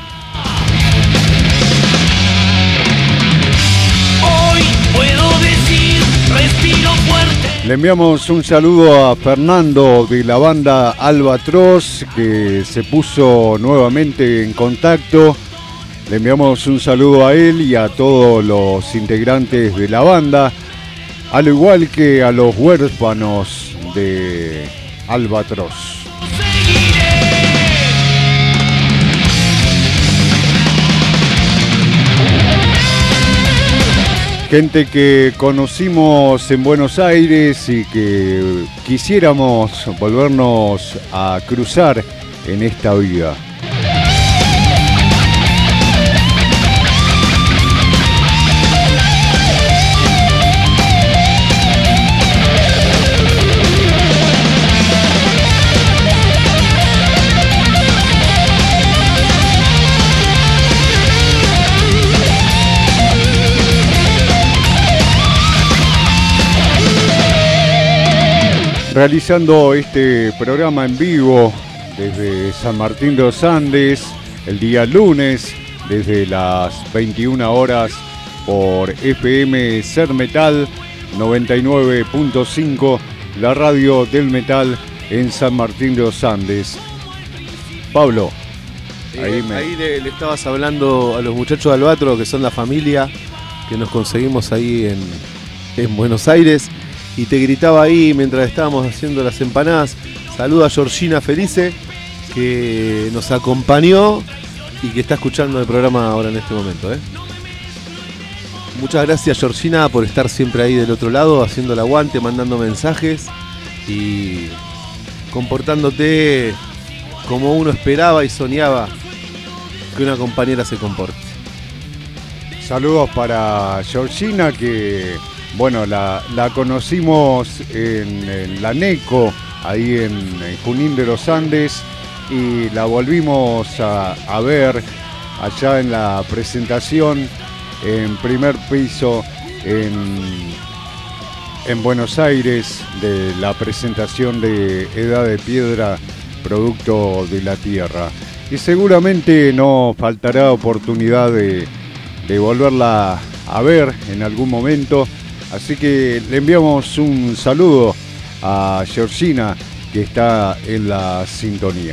Speaker 3: Hoy puedo decir, respiro fuerte.
Speaker 2: Le enviamos un saludo a Fernando de la banda Albatros, que se puso nuevamente en contacto. Le enviamos un saludo a él y a todos los integrantes de la banda, al igual que a los huérfanos de Albatros. Gente que conocimos en Buenos Aires y que quisiéramos volvernos a cruzar en esta vida. Realizando este programa en vivo desde San Martín de los Andes, el día lunes, desde las veintiuna horas por F M Ser Metal noventa y nueve punto cinco, la radio del metal en San Martín de los Andes. Pablo,
Speaker 4: Eh,
Speaker 2: ahí me...
Speaker 4: ahí le, le estabas hablando a los muchachos de Albatro, que son la familia que nos conseguimos ahí en, en Buenos Aires, y te gritaba ahí mientras estábamos haciendo las empanadas. Saluda a Georgina Felice, que nos acompañó y que está escuchando el programa ahora en este momento, ¿eh? Muchas gracias, Georgina, por estar siempre ahí del otro lado, haciendo el aguante, mandando mensajes y comportándote como uno esperaba y soñaba que una compañera se comporte.
Speaker 2: Saludos para Georgina, que bueno, la, la conocimos en, en la NECO, ahí en, en Junín de los Andes, y la volvimos a, a ver allá en la presentación en primer piso en, en Buenos Aires, de la presentación de Edad de Piedra, producto de la tierra. Y seguramente no faltará oportunidad de, de volverla a ver en algún momento. Así que le enviamos un saludo a Georgina, que está en la sintonía.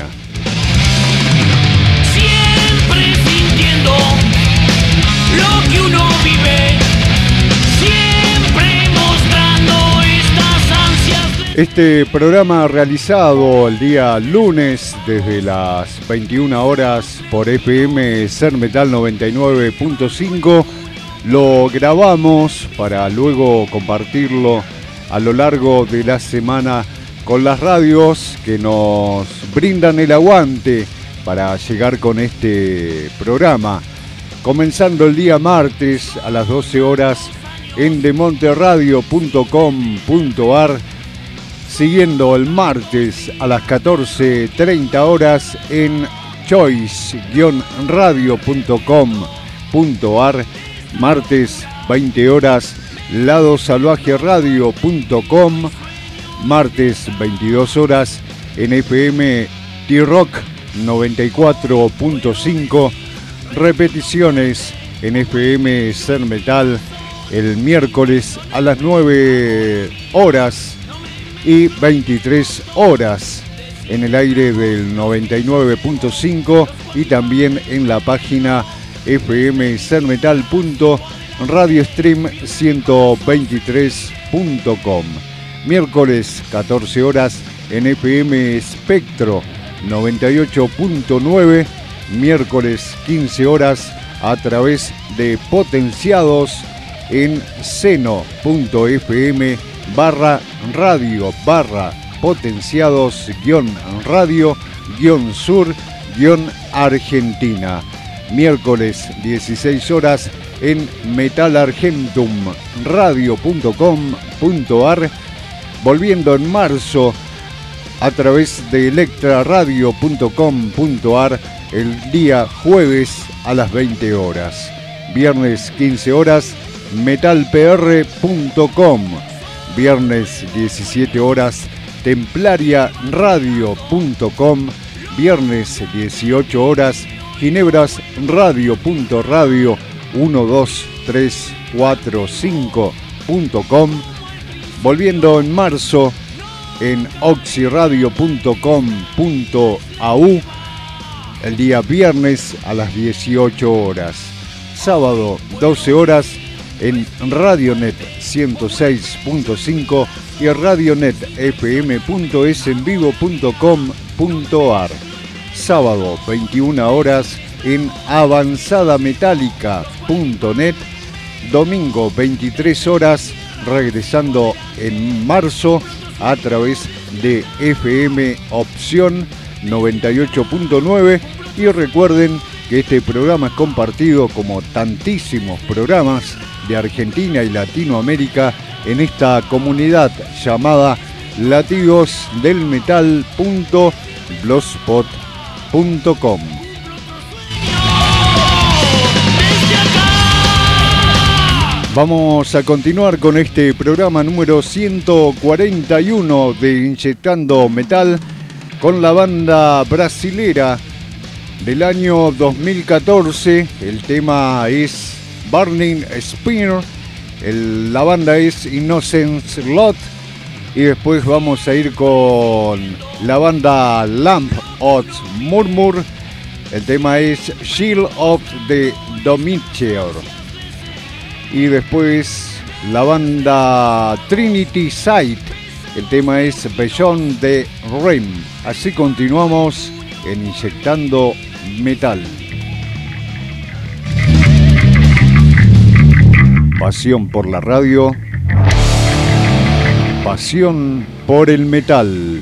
Speaker 3: Siempre sintiendo lo que uno vive, siempre mostrando estas ansias de...
Speaker 2: Este programa realizado el día lunes desde las veintiuna horas por F M Ser Metal noventa y nueve punto cinco, lo grabamos para luego compartirlo a lo largo de la semana con las radios que nos brindan el aguante para llegar con este programa. Comenzando el día martes a las doce horas en demonteradio punto com punto ar, siguiendo el martes a las catorce treinta horas en choice guion radio punto com punto ar, martes veinte horas lado salvaje radio punto com, martes veintidós horas en F M T-Rock noventa y cuatro punto cinco, repeticiones en F M Ser Metal el miércoles a las nueve horas y veintitrés horas en el aire del noventa y nueve punto cinco y también en la página f m ser metal punto radiostream ciento veintitrés punto com. Miércoles catorce horas en F M Espectro noventa y ocho punto nueve, miércoles quince horas a través de Potenciados en seno punto f m barra radio barra potenciados guión radio guión sur guión Argentina. Miércoles dieciséis horas en metal argentum radio punto com punto ar, volviendo en marzo a través de electra radio punto com punto ar el día jueves a las veinte horas. Viernes quince horas, metal p r punto com. Viernes diecisiete horas, templaria radio punto com. Viernes dieciocho horas, ginebras radio punto radio uno dos tres cuatro cinco punto com. Volviendo en marzo en oxiradio punto com punto a u el día viernes a las dieciocho horas. Sábado doce horas en Radionet ciento seis punto cinco y radionet f m punto es en vivo punto com punto ar. Sábado veintiuna horas en avanzadametálica punto net. Domingo veintitrés horas, regresando en marzo a través de F M Opción noventa y ocho punto nueve. Y recuerden que este programa es compartido, como tantísimos programas de Argentina y Latinoamérica, en esta comunidad llamada latidos del metal punto blogspot punto com. Vamos a continuar con este programa número ciento cuarenta y uno de Inyectando Metal, con la banda brasilera del año dos mil catorce. El tema es Burning Spear, el, la banda es Innocence Lot, y después vamos a ir con la banda Lamp of Murmur. El tema es Shield of the Dominator. Y después la banda Trinity Sight. El tema es Beyond the Rim. Así continuamos en Inyectando Metal. Pasión por la radio. Pasión por el metal.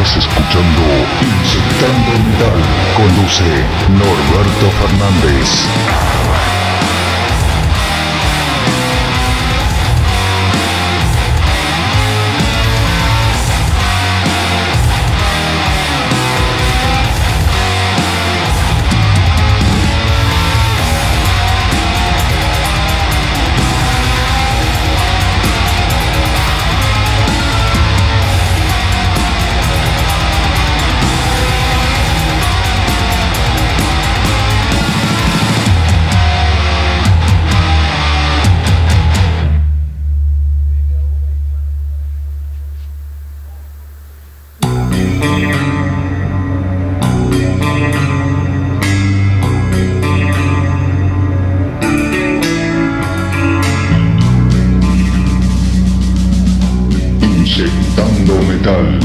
Speaker 1: Estás escuchando Inyectando Metal. Conduce Norberto Fernández. Inyectando Metal.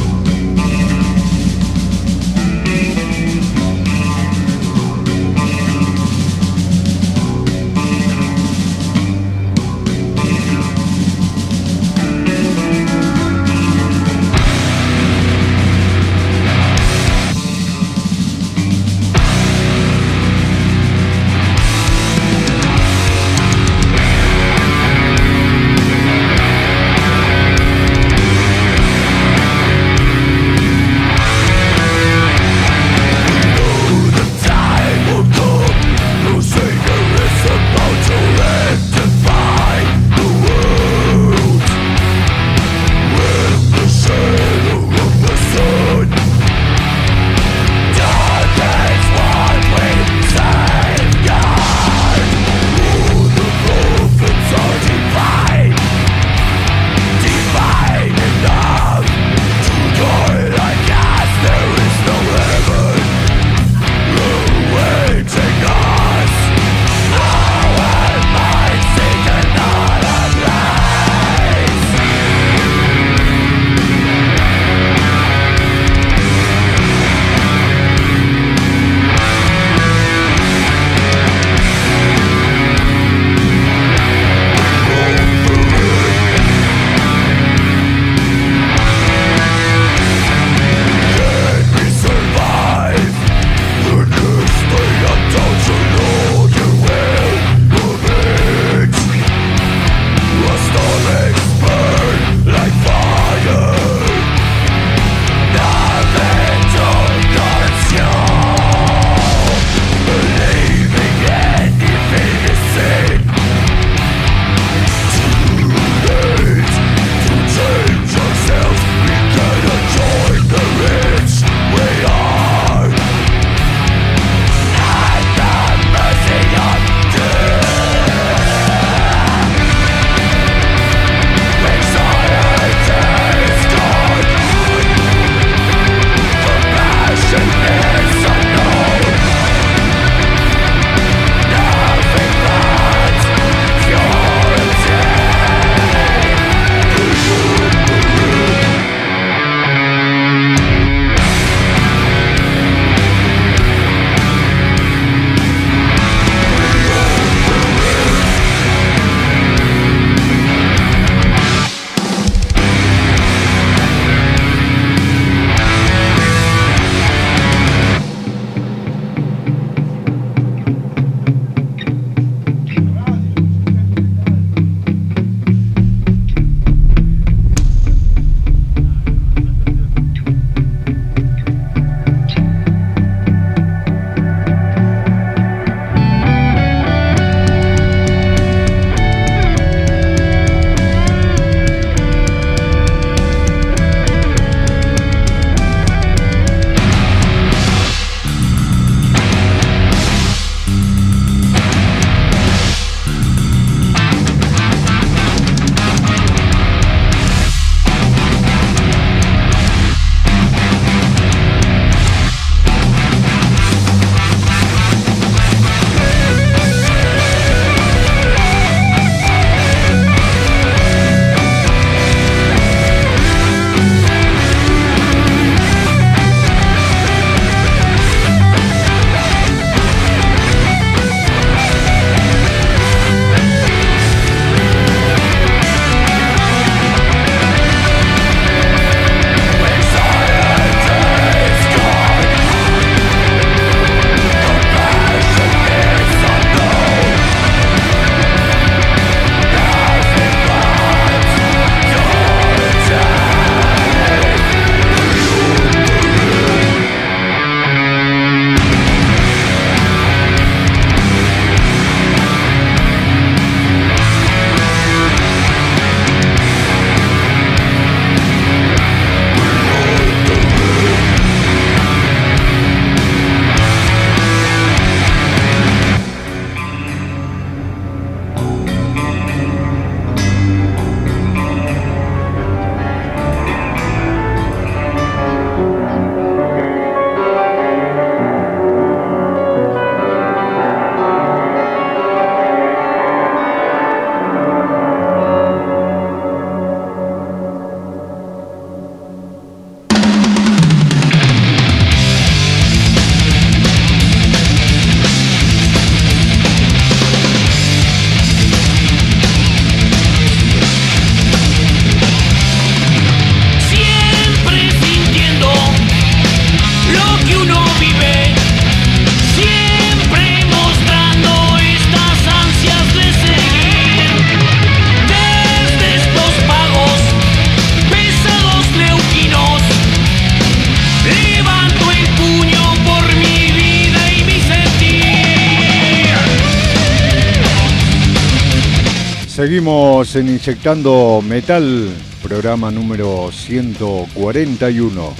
Speaker 2: Seguimos en Inyectando Metal, programa número ciento cuarenta y uno.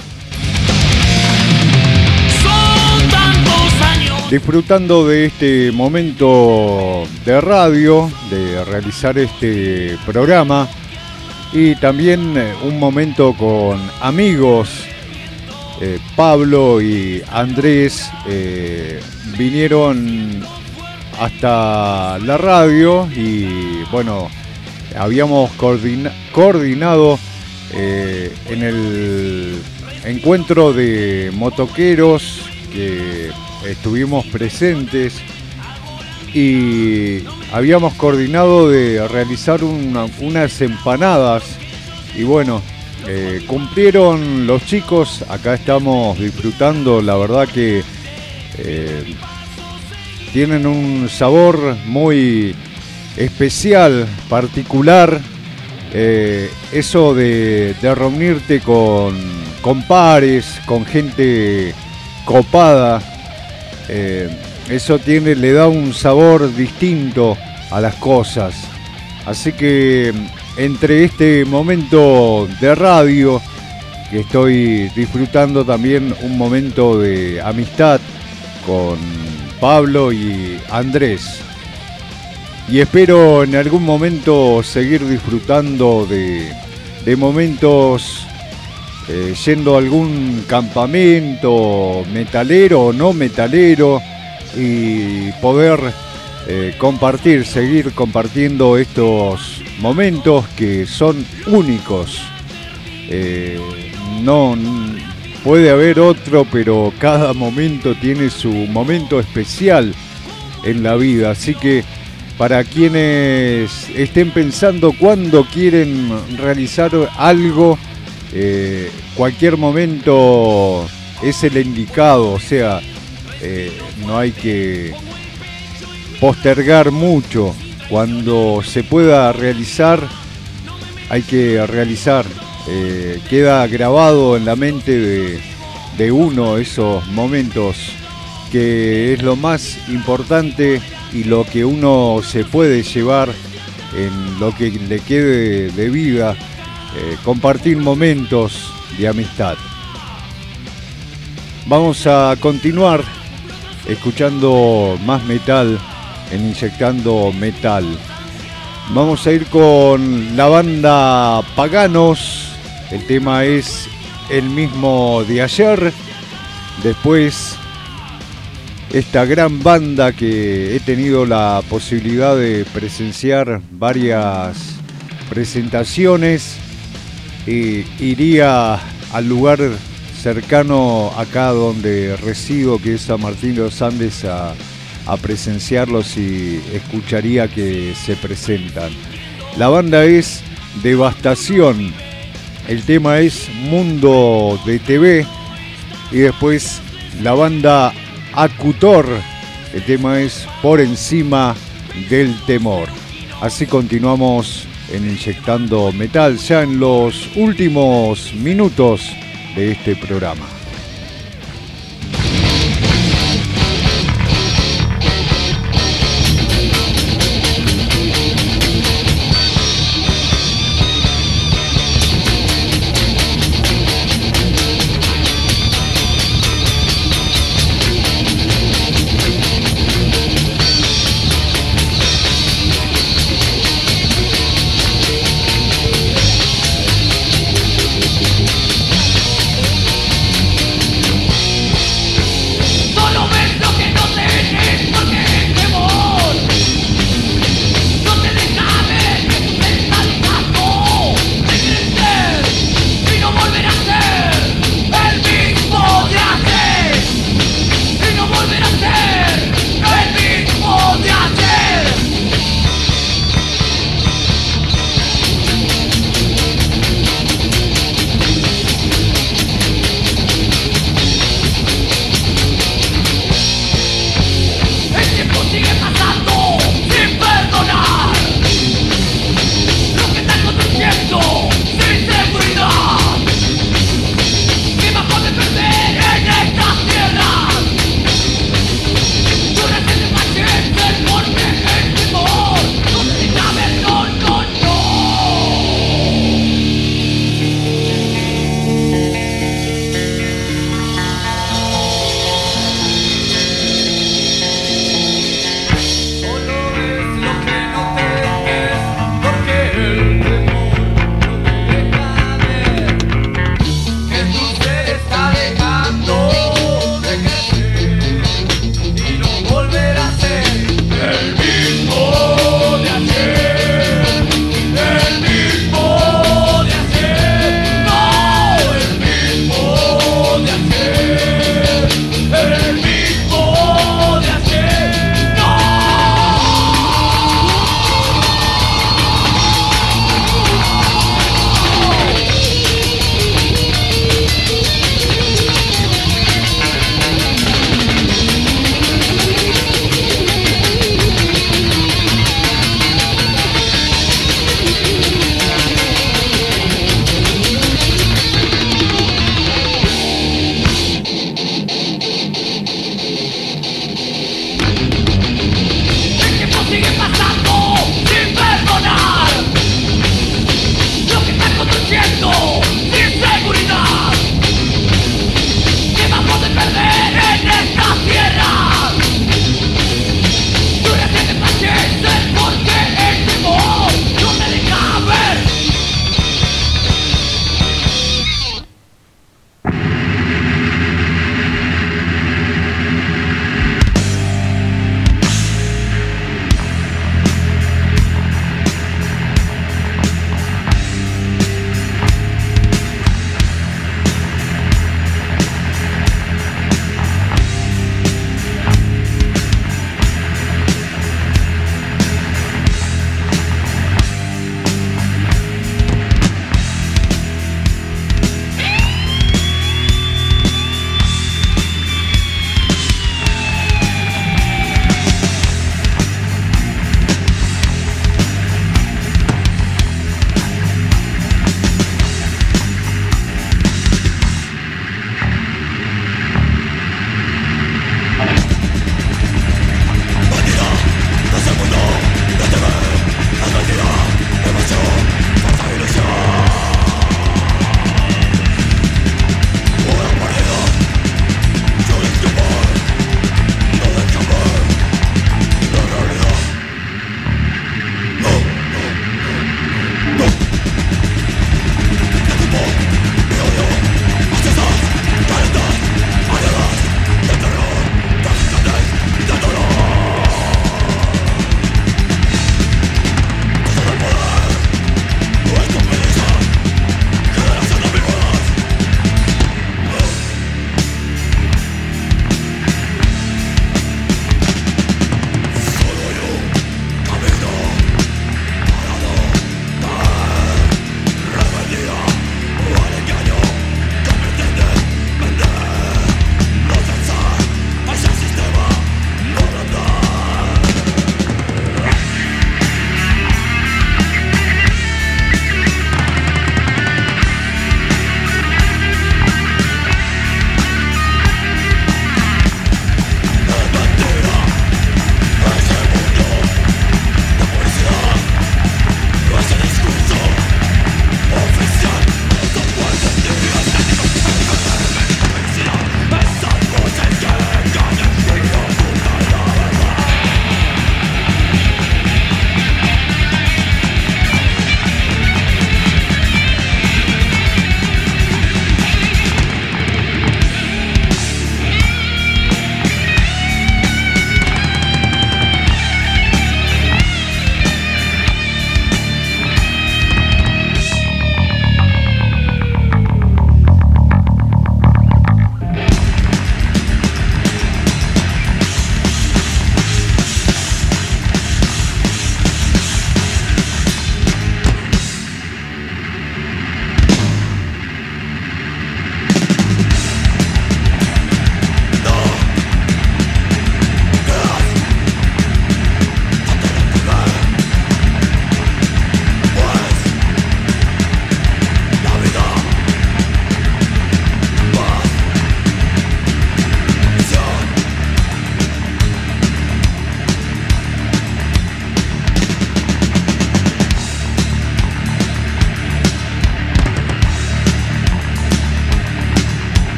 Speaker 3: Son tantos años.
Speaker 2: Disfrutando de este momento de radio, de realizar este programa y también un momento con amigos. Eh, Pablo y Andrés eh, vinieron hasta la radio y bueno, habíamos coordina- coordinado eh, en el encuentro de motoqueros que estuvimos presentes y habíamos coordinado de realizar una- unas empanadas y bueno, eh, cumplieron los chicos. Acá estamos disfrutando, la verdad que eh, tienen un sabor muy especial, particular. Eh, eso de, de reunirte con, con pares, con gente copada, eh, eso tiene, le da un sabor distinto a las cosas. Así que entre este momento de radio, que estoy disfrutando también un momento de amistad con Pablo y Andrés. Y espero en algún momento seguir disfrutando de, de momentos eh, yendo a algún campamento metalero o no metalero y poder eh, compartir, seguir compartiendo estos momentos que son únicos. Eh, no puede haber otro, pero cada momento tiene su momento especial en la vida. Así que para quienes estén pensando cuándo quieren realizar algo, eh, cualquier momento es el indicado. O sea, eh, no hay que postergar mucho. Cuando se pueda realizar, hay que realizar. Eh, queda grabado en la mente de, de uno esos momentos, que es lo más importante y lo que uno se puede llevar en lo que le quede de vida, eh, compartir momentos de amistad. Vamos a continuar escuchando más metal en Inyectando Metal. Vamos a ir con la banda Paganos. El tema es el mismo de ayer. Después, esta gran banda que he tenido la posibilidad de presenciar varias presentaciones. E iría al lugar cercano acá donde resido, que es San Martín de los Andes, a, a presenciarlos y escucharía que se presentan. La banda es Devastación. El tema es Mundo de T V. Y después la banda Acutor. El tema es Por Encima del Temor. Así continuamos en Inyectando Metal, ya en los últimos minutos de este programa.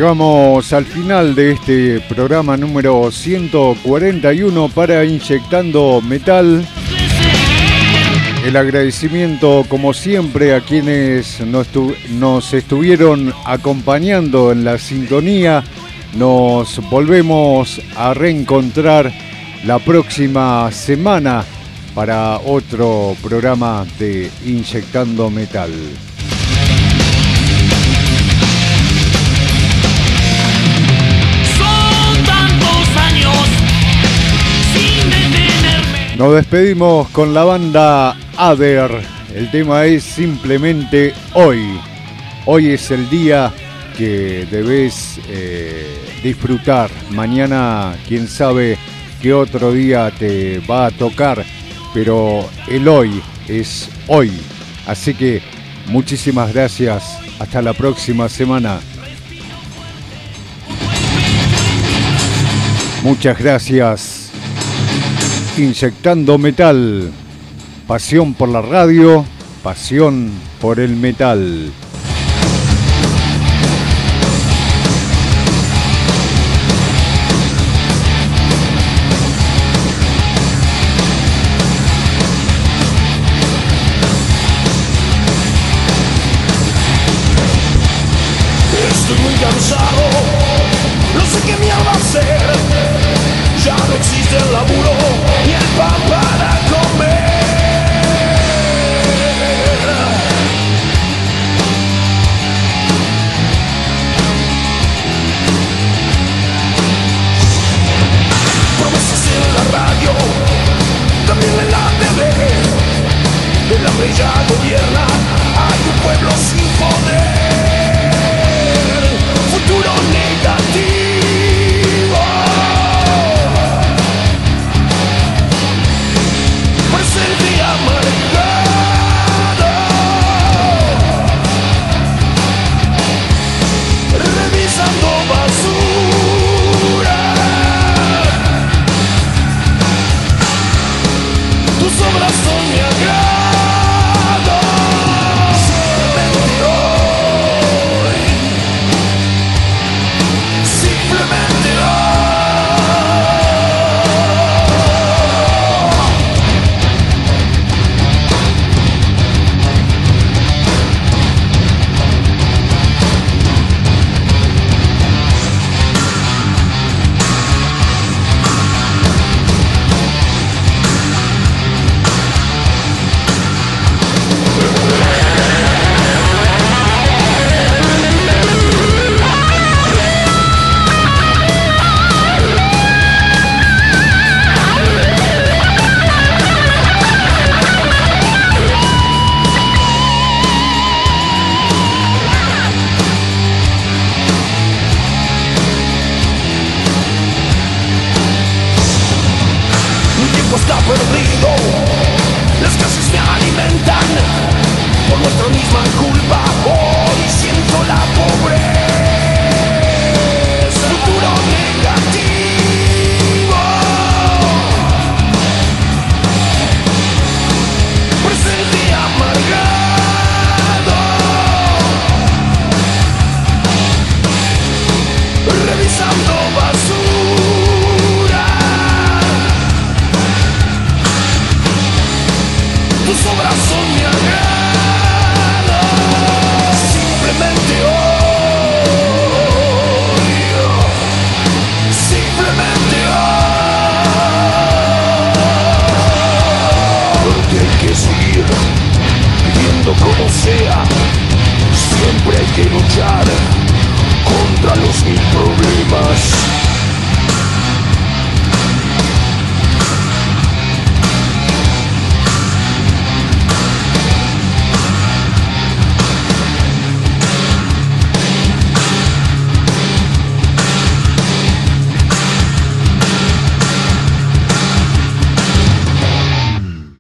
Speaker 2: Llegamos al final de este programa número ciento cuarenta y uno para Inyectando Metal. El agradecimiento, como siempre, a quienes nos, tu- nos estuvieron acompañando en la sintonía. Nos volvemos a reencontrar la próxima semana para otro programa de Inyectando Metal.
Speaker 3: Son tantos años sin detenerme.
Speaker 2: Nos despedimos con la banda Ader. El tema es simplemente hoy. Hoy es el día que debes eh, disfrutar. Mañana, quién sabe qué otro día te va a tocar, pero el hoy es hoy. Así que muchísimas gracias. Hasta la próxima semana. Muchas gracias. Inyectando Metal. Pasión por la radio, pasión por el metal.
Speaker 5: Estoy muy cansado, no sé qué mierda hacer. Ya no existe el laburo ni el pan para comer. Promesas en la radio, también en la T V. El hambre ya gobierna, hay un pueblo sin poder. Futuro negativo, presente amargado, revisando basura. Tus obras son mi agrado. Simplemente hoy, simplemente hoy. Mi tiempo está perdido, las clases me alimentan. Por nuestra misma culpa, hoy siento la pobreza. Futuro negativo, presente amargado, revisando basura. Tus obras son mi agrado. Simplemente hoy, simplemente hoy. Porque hay que seguir viviendo como sea. Siempre hay que luchar contra los mil problemas.